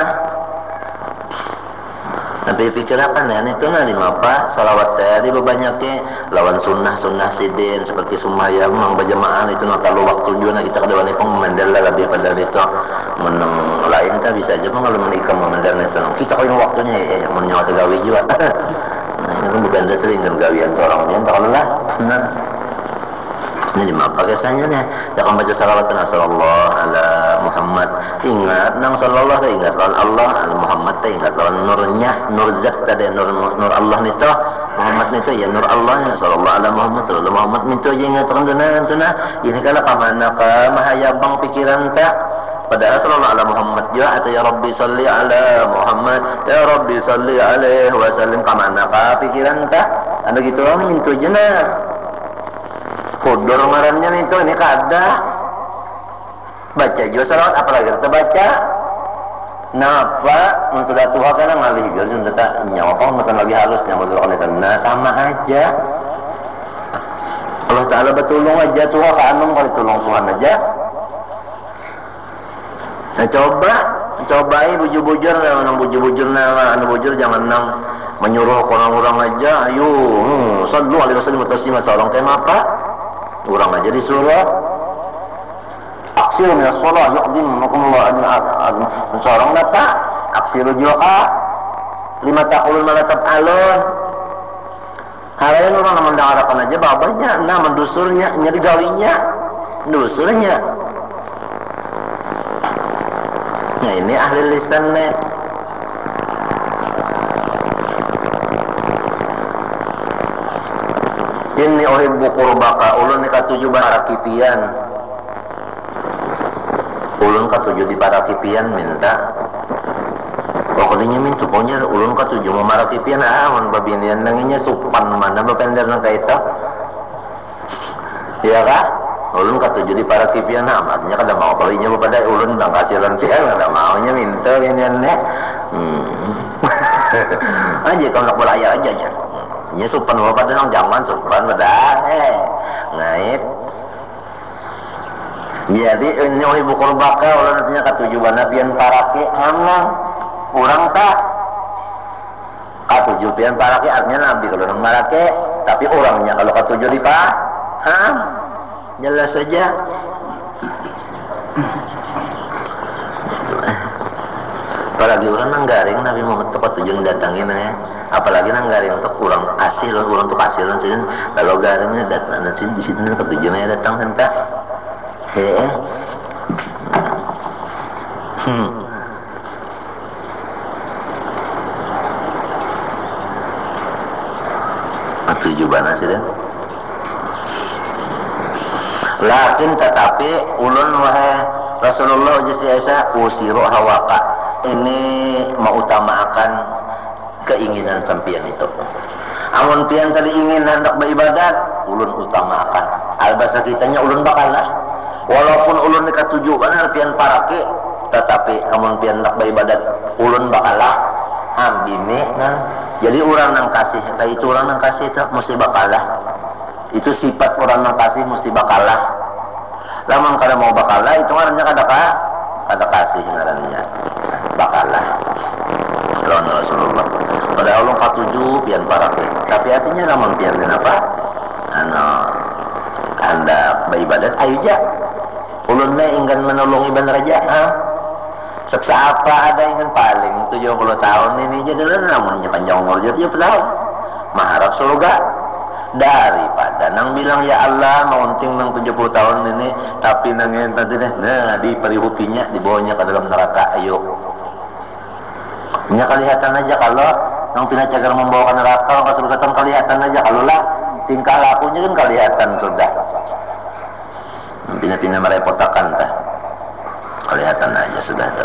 Tapi pikirakan ya, itu nanti apa salawat tadi berbanyaknya lawan sunnah sidin seperti sumayang mang berjamaah itu nak kalau waktu juga kita kedewan itu memendela lebih pada itu menang lain tak bisa aja kalau menikah memendela itu kita kalau waktunya ya menyawa gawi juga. Nah ini pun bukan tertinggal gawian orangnya tak lah. Nah ini apa kesannya nih? Jangan baca salawat sallallahu ala Muhammad. Ingat nang sallallahu ingat lawan Allah, al Muhammad ingat lawan nurnya, nur zat tadi nur Allah nito. Muhammad nito ya nur Allah ya sallallahu ala Muhammad. Sallallahu Muhammad nito aja ingat tuna. Ini kala kamana ka mahayabang pikiran ta. Padahal sallallahu ala Muhammad juga atau ya Rabbi salli ala Muhammad, ya Rabbi salli alaihi wasallam kamana ka pikiran ta. Anda gitu orang mintu aja nah. Kudur ngarannya itu ini kada baca juga salawat apalagi kita baca napa sudah tua karena ngalih juga sudah tak nyawa kau makan lagi halus nyawa dulu itu nah sama aja Allah Ta'ala betulung aja tua ke anum kalau tolong Tuhan aja Saya cobai bujur-bujur nama anu bujur jangan nang menyuruh orang-orang aja ayo sallu alaihi wasallam taslima seorang tema apa orang aja disuruh aksiru min as-shalah yu'dhimukumullah azim seorang nata aksiru juga lima taqulul malatab alun halayan orang mendangarakan aja babanya nah mendusurnya nyari gawinya dusurnya. Nah ini ahli lisan nih. Ini uhibbu qurbaka ulun katuju parakipian. Ulun katuju di parakipian minta. Pokoknya minta pokoknya ulun katuju mau marakipian aman babinian nanginya supan mana bapender nang kaita. Iya kah? Ulun katuju di parakipian amatnya kada mau balinya pada ulun bang kasiran pian kada maunya minta biniannya. Aja kalau nak belayar aja nya. Nya supan pada nang zaman supan pada ngait. Jadi ini ibu qurbaka ulun artinya katuju bana pian parake amang urang tak katuju pian parake artinya nabi kalau nang marake tapi orangnya kalau katuju di paham jelas saja. Apalagi orang nanggaring Nabi Muhammad itu tujuan datangin ya. Apalagi nanggaring untuk orang untuk kasilan sih. Kalau garingnya datang nanti di situ ketujuannya datang entah. Tujuan sih deh. Lakin tetapi ulun wahai Rasulullah jasa usiru hawaka ini mengutamakan keinginan sampian itu. Amun pian tadi ingin hendak beribadat ulun utamakan. Albasa kitanya ulun bakalah. Walaupun ulun dikatuju kan pian parake tetapi amun pian hendak beribadat ulun bakalah ambine kan. Jadi orang nang kasih kayak itu orang nang kasih itu mesti bakalah. Itu sifat orang yang kasih mesti bakalah. Lamun kada mau bakalah itu ngarannya kada kasih ngarannya bakalah. Lawan Rasulullah. Pada Allah katuju pian parake. Tapi artinya lamun pian apa? Anda beribadat ayo ja. Ulun ingin menolongi ban raja. Seksa apa ada ingin paling 70 tahun ini jadi lamunnya panjang umur 70 tahun. Mengharap surga. Daripada nang bilang ya Allah maunting nang 70 tahun ini tapi nang tadi deh nah di perihutinya dibawanya ke dalam neraka ayo nya kelihatan aja kalau nang pina cagar membawa ke neraka ke surga kan kelihatan aja kalau lah tingkah lakunya kan kelihatan sudah pina-pina merepotakan tah kelihatan aja sudah tak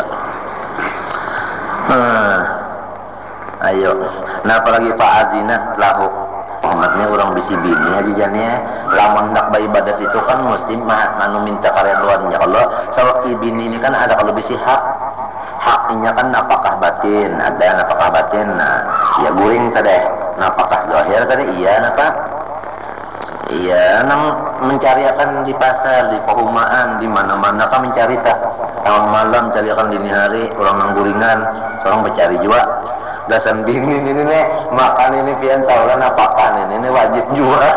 ayo nah apalagi Pak Azina lahu Muhammadnya orang bisi bini aja jadinya lamun nak beribadat itu kan mesti manu minta kareduannya. Kalau sawa bini ini kan ada kalau bisi haknya kan napakah batin ada napakah batin nah ya guring tadi napakah zahir tadi iya napa iya nang mencari akan di pasar di perumahan di mana-mana kan mencari tak tengah malam cari akan dini hari orang nang guringan seorang mencari juga gasan dingin ini nih makan ini pian taulan apakan ini wajib juga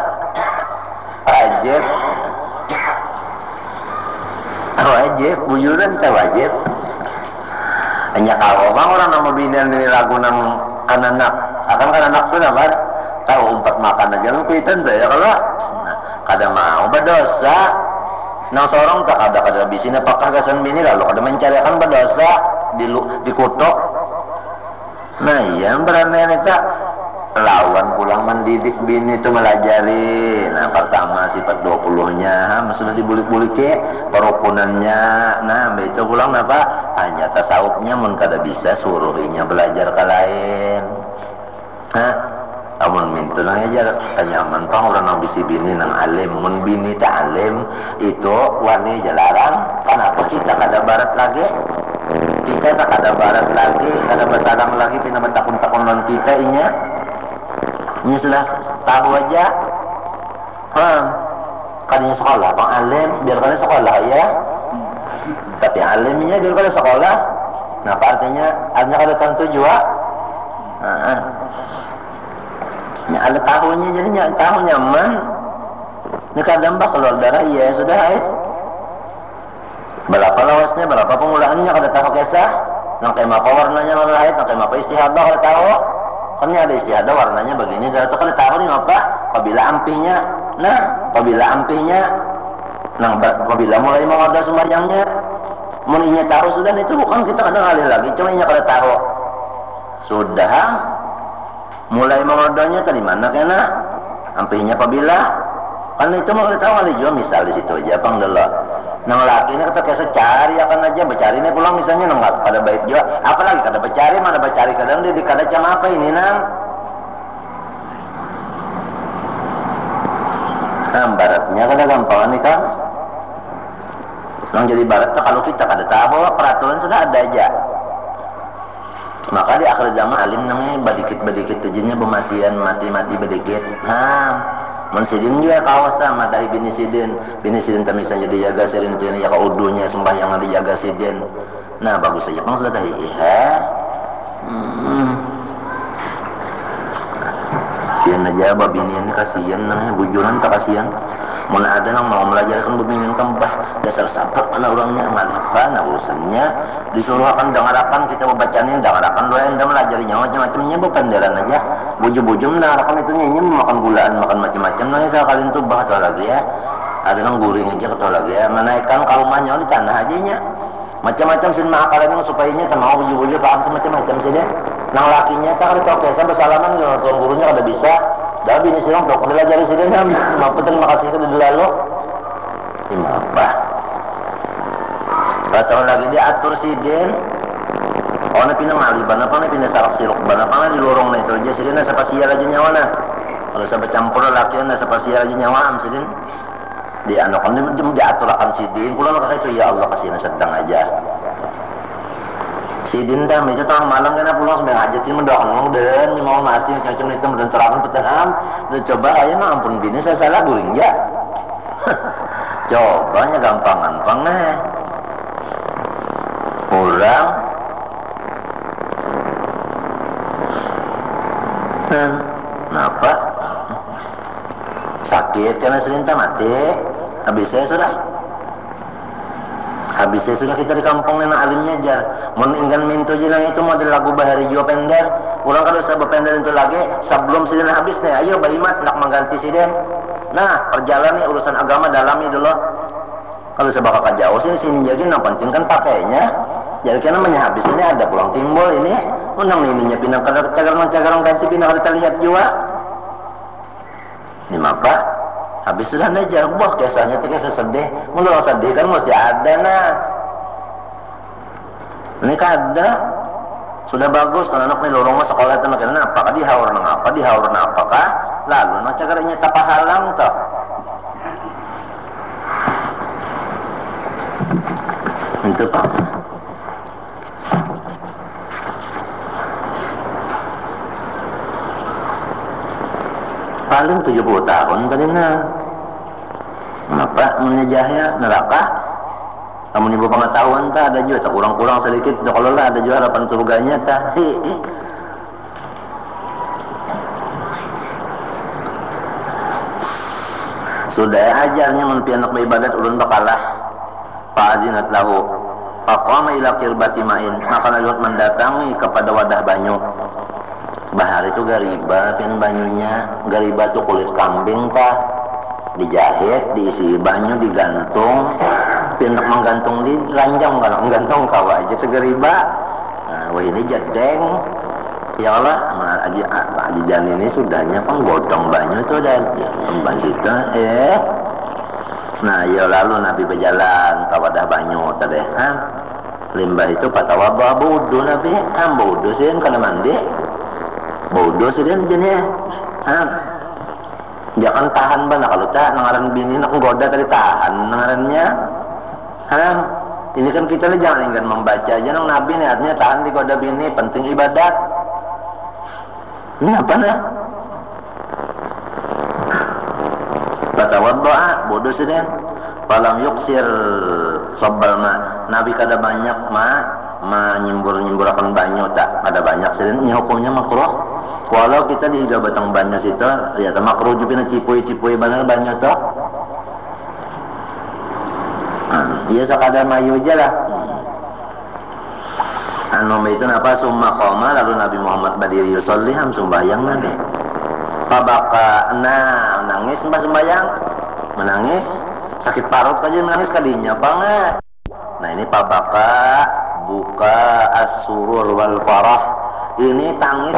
wajib buyuran tak wajib hanya kalau bang orang nama binian ini lagu nang kananak akan kananak sudah bar tahu umpat makan aja lu kuitan saya kalau kada mau berdosa nang seorang tak ada bisina apakah gasan bini lalu kada mencarikan berdosa dikutuk. Nah iya berani kita lawan pulang mendidik bini itu melajari. Nah pertama sifat 20-nya sudah dibulik-bulik perukunannya. Nah itu pulang apa hanya tasawufnya mun kada bisa suruhinya belajar ke lain. Amun mintu nang ajar kanyaman pang orang nang bisi bini nang alim mun bini tak alim itu wani jalarang kenapa kita kada barat lagi kita tak ada barat lagi kada bersadang lagi pina bertakun-takun non kita ini sudah tahu aja kadanya sekolah pang alim biar kada sekolah ya tapi alimnya biar kalau sekolah. Nah, apa artinya? Artinya kada tentu juga. Nya ada tahunya, jadinya tahu nyaman. Ini kadang bah keluar darah, ya sudah berapa lawasnya, berapa pengulaannya kada tahu kisah. Nang kayak apa warnanya lain, nang kayak apa istihadah kada tahu. Kan ada istihadah warnanya begini, kada tahu kada tahu nih apa. Apabila ampihnya, nah apabila ampihnya, nang apabila mulai mengodah sembahyangnya, muninya tahu sudah itu bukan kita kadang alih lagi, cuma inya kada tahu. Sudah mulai mengodahnya tadi mana kena ampihnya apabila kan itu mau kita tahu kali juga misal di situ aja pang dulu nang laki ini kata kayak secari akan aja becari ini pulang misalnya nang pada baik juga apalagi kada becari mana becari kadang dia kada cam apa ini nang baratnya kada gampang nih kan nang jadi barat kalau kita kada tahu peraturan sudah ada aja. Maka di akhir zaman alim namanya badikit-badikit tujuannya pematian mati-mati badikit. Mensidin juga kawasan matahi bini sidin tak misalnya dijaga sidin itu ya kaudunya sembahyang dijaga sidin. Nah bagus saja pang sudah tahi Kasian aja babini ini kasian namanya bujuran tak kasian. Mana ada yang mau belajarkan begini kembah dasar sabar mana orangnya malifan urusannya disuruh akan dengarakan kita membacain dengarakan doa yang melajarinya macam-macamnya bukandaran aja buju-buju dengarakan itu nyanyi makan gulaan makan macam-macam nanti saya kalian tuh bah atau lagi ya ada yang guring aja atau lagi ya menaikkan kalumanya di tanah aja nya macam-macam sih makalan yang supaya tak mau buju-buju paham macam-macam sih deh nang lakinya tak kalau biasa bersalaman dengan tuan gurunya kada bisa. Dah bini silang tok belajar di sini kan maafkan makasih ke lalu. Ini apa? Atau lagi dia atur sidin. Oh na pinang maliban apa na pinang sarak silok ban apa na di lorong na ito aja sidin na sa pasial aja nyawa na. Kalau sampai campur laki na sa pasial aja nyawa am sidin. Di ano kan di atur akan sidin. Kulang na itu ya Allah kasih na sedang aja. Sidin dah meja tengah malam kena pulang sembahyang hajat sih mendoakan dan mau masih macam itu dan serangan petenang udah coba aja mah ampun bini saya salah guring ya cobanya gampang pulang kenapa sakit karena selinta mati habis saya sudah habisnya sudah kita di kampung nena alimnya jar mun ingin minto jilang itu model lagu bahari jua pender ulang kalau sabab pender itu lagi sebelum sidin habis nih ayo balimat nak mengganti sidin nah perjalanan nih urusan agama dalami dulu kalau sebab kakak jauh sini jadi yang penting kan pakainya jadi karena habis ini ada pulang timbul ini unang ininya pinang cagarang ganti pinang kita lihat juga ini apa habis sudah najar, wah kisahnya itu kisah sedih. Menurut sedih kan mesti ada nah. Ini kan ada. Sudah bagus, anak nih lorong sekolah itu makin apa? Dihaur nang apakah? Lalu macam caranya tapa halang toh. Itu pak. Paling 70 tahun tadi nah. Kenapa menjahnya neraka? Kamu ibu pengetahuan tak ada juga tak kurang-kurang sedikit. Kalau lah ada juga harapan surganya tak. Sudah ajarnya menpi anak beribadat ulun bakalah. Fa'azinat lahu. Faqama ila qirbati ma'in. Maka lalu mendatangi kepada wadah banyu. Bahar itu gariba, pian banyunya gariba itu kulit kambing kah dijahit, diisi banyu, digantung pian menggantung di ranjang kalau menggantung kau aja itu gariba wah ini jedeng ya Allah aji jan ini sudahnya penggodong banyu itu dan tempat situ nah ya lalu Nabi berjalan ke wadah banyu tadi limbah itu patawabah budu Nabi budu sih karena mandi bodoh sih dia jenisnya jangan tahan bana kalau tak nangaran bini nak goda tadi tahan nangarannya ini kan kita nih jangan ingin membaca aja nang Nabi nih artinya tahan di goda bini penting ibadat ini apa nih batawaddoa bodoh sih dia falam yuksir sabbal ma Nabi kada banyak nyimbur-nyimburakan banyu tak kada banyak sini hukumnya makruh. Walau kita di higa batang banyu situ ya makruh juga cipui-cipui bener banyu tuh. Dia sekadar mayu aja lah. Itu apa summa qoma lalu Nabi Muhammad berdiri yusalliham sembahyang Nabi. Pabaka menangis mbah sembahyang, menangis sakit parut aja menangis kadinya banget. Nah ini pabaka buka as-surur wal farah. Ini tangis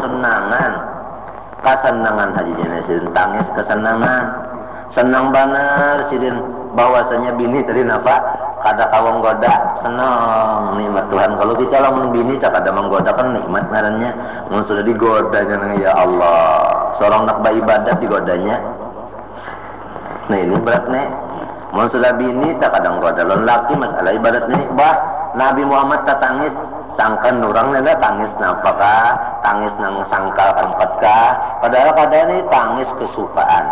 kesenangan haji jenesin tangis kesenangan. Senang bener sidin bahwasanya bini tadi napa kada kawang goda senang nikmat Tuhan. Kalau kita lamun bini tak ada menggoda kan nikmat ngarannya. Mun sudah digodanya ya Allah. Seorang nak beribadat digodanya. Nah ini berat nih. Mun sudah bini tak ada menggoda. Lawan laki masalah ibadat nih. Bah Nabi Muhammad tak tangis sangkan orang nenda tangis napa kah? Tangis nang sangkal kampat kah? Padahal kadang ini tangis kesukaan.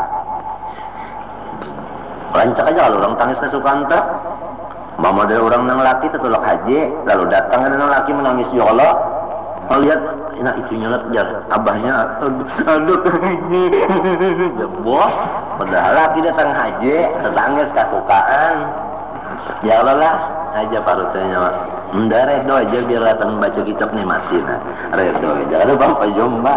Rancak aja kalau orang tangis kesukaan tak. Mama dari orang nang laki tertolak haji, lalu datang nang laki menangis ya Allah. Lihat, nah itu nyolot jar abahnya, aduh, boh. Padahal laki datang haji, tertangis kesukaan. Ya Allah lah, aja parutnya nyawa. Mendarah redo aja biar datang baca kitab nih mati nah. Redo aja, ada bapak jomba.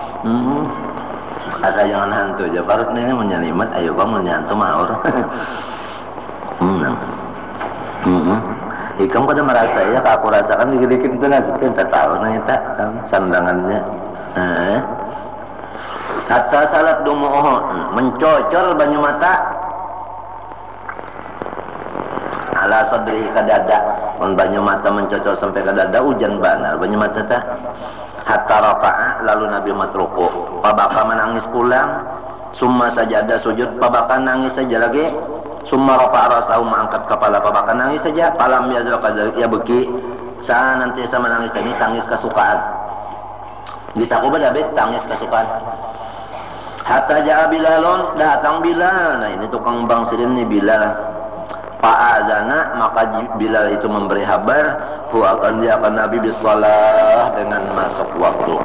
Asal jangan hantu aja, parut ini menyelimat, ayo bang menyantu maur. Ikam pada merasa ya, aku rasakan dikit-dikit itu nanti kita tahu nih tak sandangannya. Hatta salat dumuh mencocor banyu mata ala sadri kadada, banyu mata mencocor sampai kadada hujan banar banyu mata tak. Hatta raka'a lalu Nabi Muhammad ruku. Pabaka menangis pulang. Summa sajadah sujud. Pabaka nangis saja lagi. Summa rafa'a rasahu mengangkat kepala. Pabaka nangis saja. Palam yazal kadzalik ya beki. Saya nanti saya menangis ini tangis kesukaan. Ditakuba dabet tangis kesukaan. Hatta ja'a Bilalun datang Bilal. Nah ini tukang bang sirin nih Bilal. Fa'adzana maka Bilal itu memberi kabar bahwa akan dia akan Nabi bisalah dengan masuk waktu.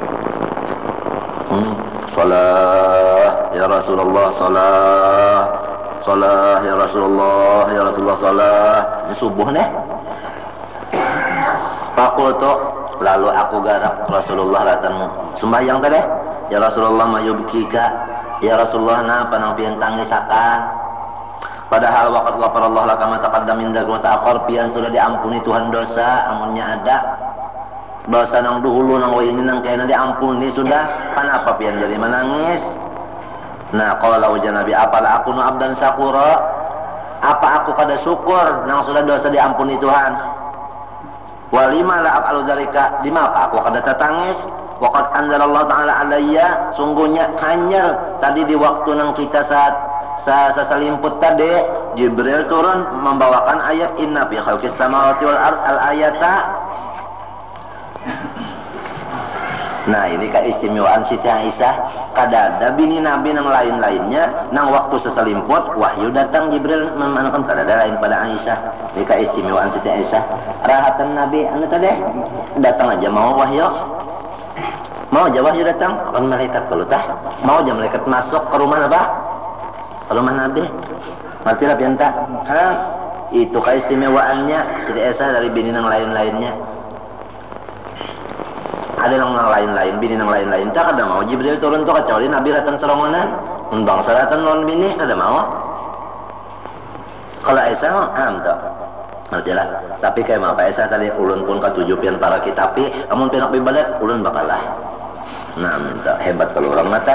Salah ya Rasulullah salah ya Rasulullah salah. Ini subuh nih. Fakultu lalu aku garap Rasulullah datang sembahyang tadi. Ya Rasulullah mayubkika. Ya Rasulullah napa nang pian tangis akan. Padahal waqad ghafarallahu laka ma taqaddama min dzikri wa ta'akhkhar pian sudah diampuni Tuhan dosa amunnya ada dosa nang dahulu nang ini nang kayaknya diampuni sudah kenapa pian jadi menangis. Nah qala ujan Nabi apala aku nu abdan syakura apa aku kada syukur nang sudah dosa diampuni Tuhan walima la afalu dzalika lima apa aku kada tetangis waqad anzalallahu ta'ala alayya sungguhnya hanyar tadi di waktu nang kita saat selimput tadi Jibril turun membawakan ayat inna fi khalqis samawati wal ard al ayata. Nah ini keistimewaan Siti Aisyah kada ada bini Nabi nang lain-lainnya nang waktu seselimput wahyu datang Jibril memanakan kada ada lain pada Aisyah. Ini keistimewaan Siti Aisyah rahatan Nabi anu tadi datang aja mau wahyu mau aja wahyu datang akan malaikat kalau tah mau aja malaikat masuk ke rumah apa rumah Nabi, ngerti lah pianta. Itu keistimewaannya Siti Aisyah dari bini yang lain-lainnya. Ada yang lain-lain, bini yang lain-lain. Tak ada mau Jibril turun tuh kecuali Nabi datang serongonan. Undang seratan non bini ada mau. Kalau Aisyah mau tak. Ngerti lah. Tapi kayak apa Aisyah tadi ulun pun ketujuh pian para kitapi, amun pian ibadat ulun bakalah. Nah minta hebat kalau orang mata.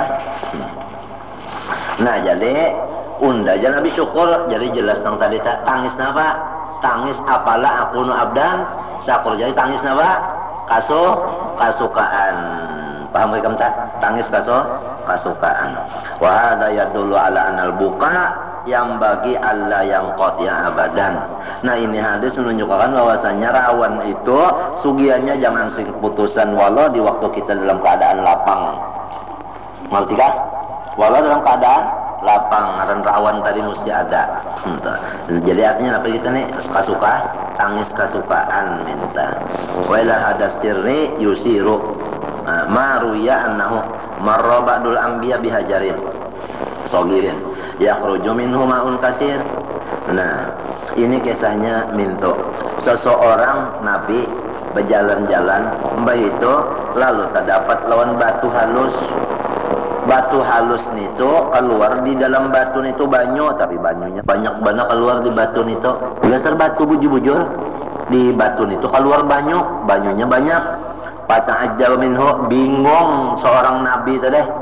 Nah jadi unda aja Nabi syukur jadi jelas nang tadi tangis napa tangis apalah aku nu abdan syukur jadi tangis napa kasukaan paham ke kamu tangis kasukaan wa hadza yadullu ala anal buka yang bagi Allah yang qati'a abadan. Nah ini hadis menunjukkan bahwasanya rawan itu sugiannya jangan sing putusan walau di waktu kita dalam keadaan lapang. Ngerti kan? Walau dalam keadaan lapang, rawan tadi mesti ada. Jadi artinya apa kita nih suka-suka tangis kesukaan minta. Wala ada sirri yusiru ma ruya annahu marra ba'dul anbiya bihajarin sagirin yakhruju minhu ma'un kasir. Nah, ini kisahnya minto. Seseorang nabi berjalan-jalan mbah itu lalu terdapat lawan batu halus. Batu halus itu keluar di dalam batu itu banyu, tapi banyunya banyak banget keluar di batu itu. Dasar batu bujur-bujur di batu itu keluar banyu, banyunya banyak. Fata'ajjal minhu, bingung seorang nabi itu deh.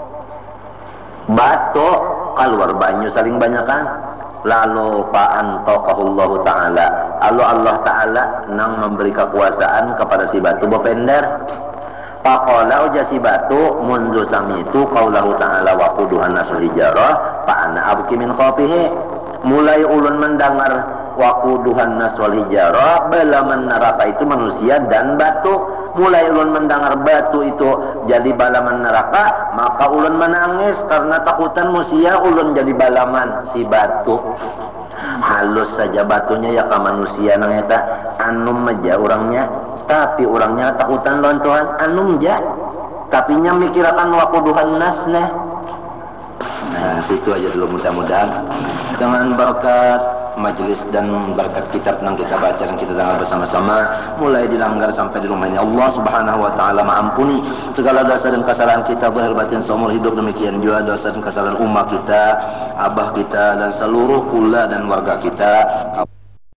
Batu keluar banyu saling banyakan. Lalu fa'antaqahullahu ta'ala, Allah ta'ala nang memberi kekuasaan kepada si batu bopender. Faqala ujasi batu mundu samitu qaulahu ta'ala wa quduhan nasul hijarah fa ana abki min khafihi. Mulai ulun mendengar wa quduhan nasul hijarah, balaman neraka itu manusia dan batu. Mulai ulun mendengar batu itu jadi balaman neraka, maka ulun menangis karena takutan manusia ulun jadi balaman si batu. Halus saja batunya ya ka manusia nang eta anum aja orangnya, tapi orangnya takutan lawan Tuhan anum ja, tapi nya mikirakan waquduhan nas nah. Nah, itu aja dulu, mudah-mudahan dengan berkat majelis dan berkat kitab yang kita baca dan kita dengar bersama-sama mulai dilanggar sampai di rumahnya Allah Subhanahu wa taala mengampuni segala dosa dan kesalahan kita zahir batin seumur hidup. Demikian juga dosa dan kesalahan umat kita, abah kita dan seluruh kula dan warga kita.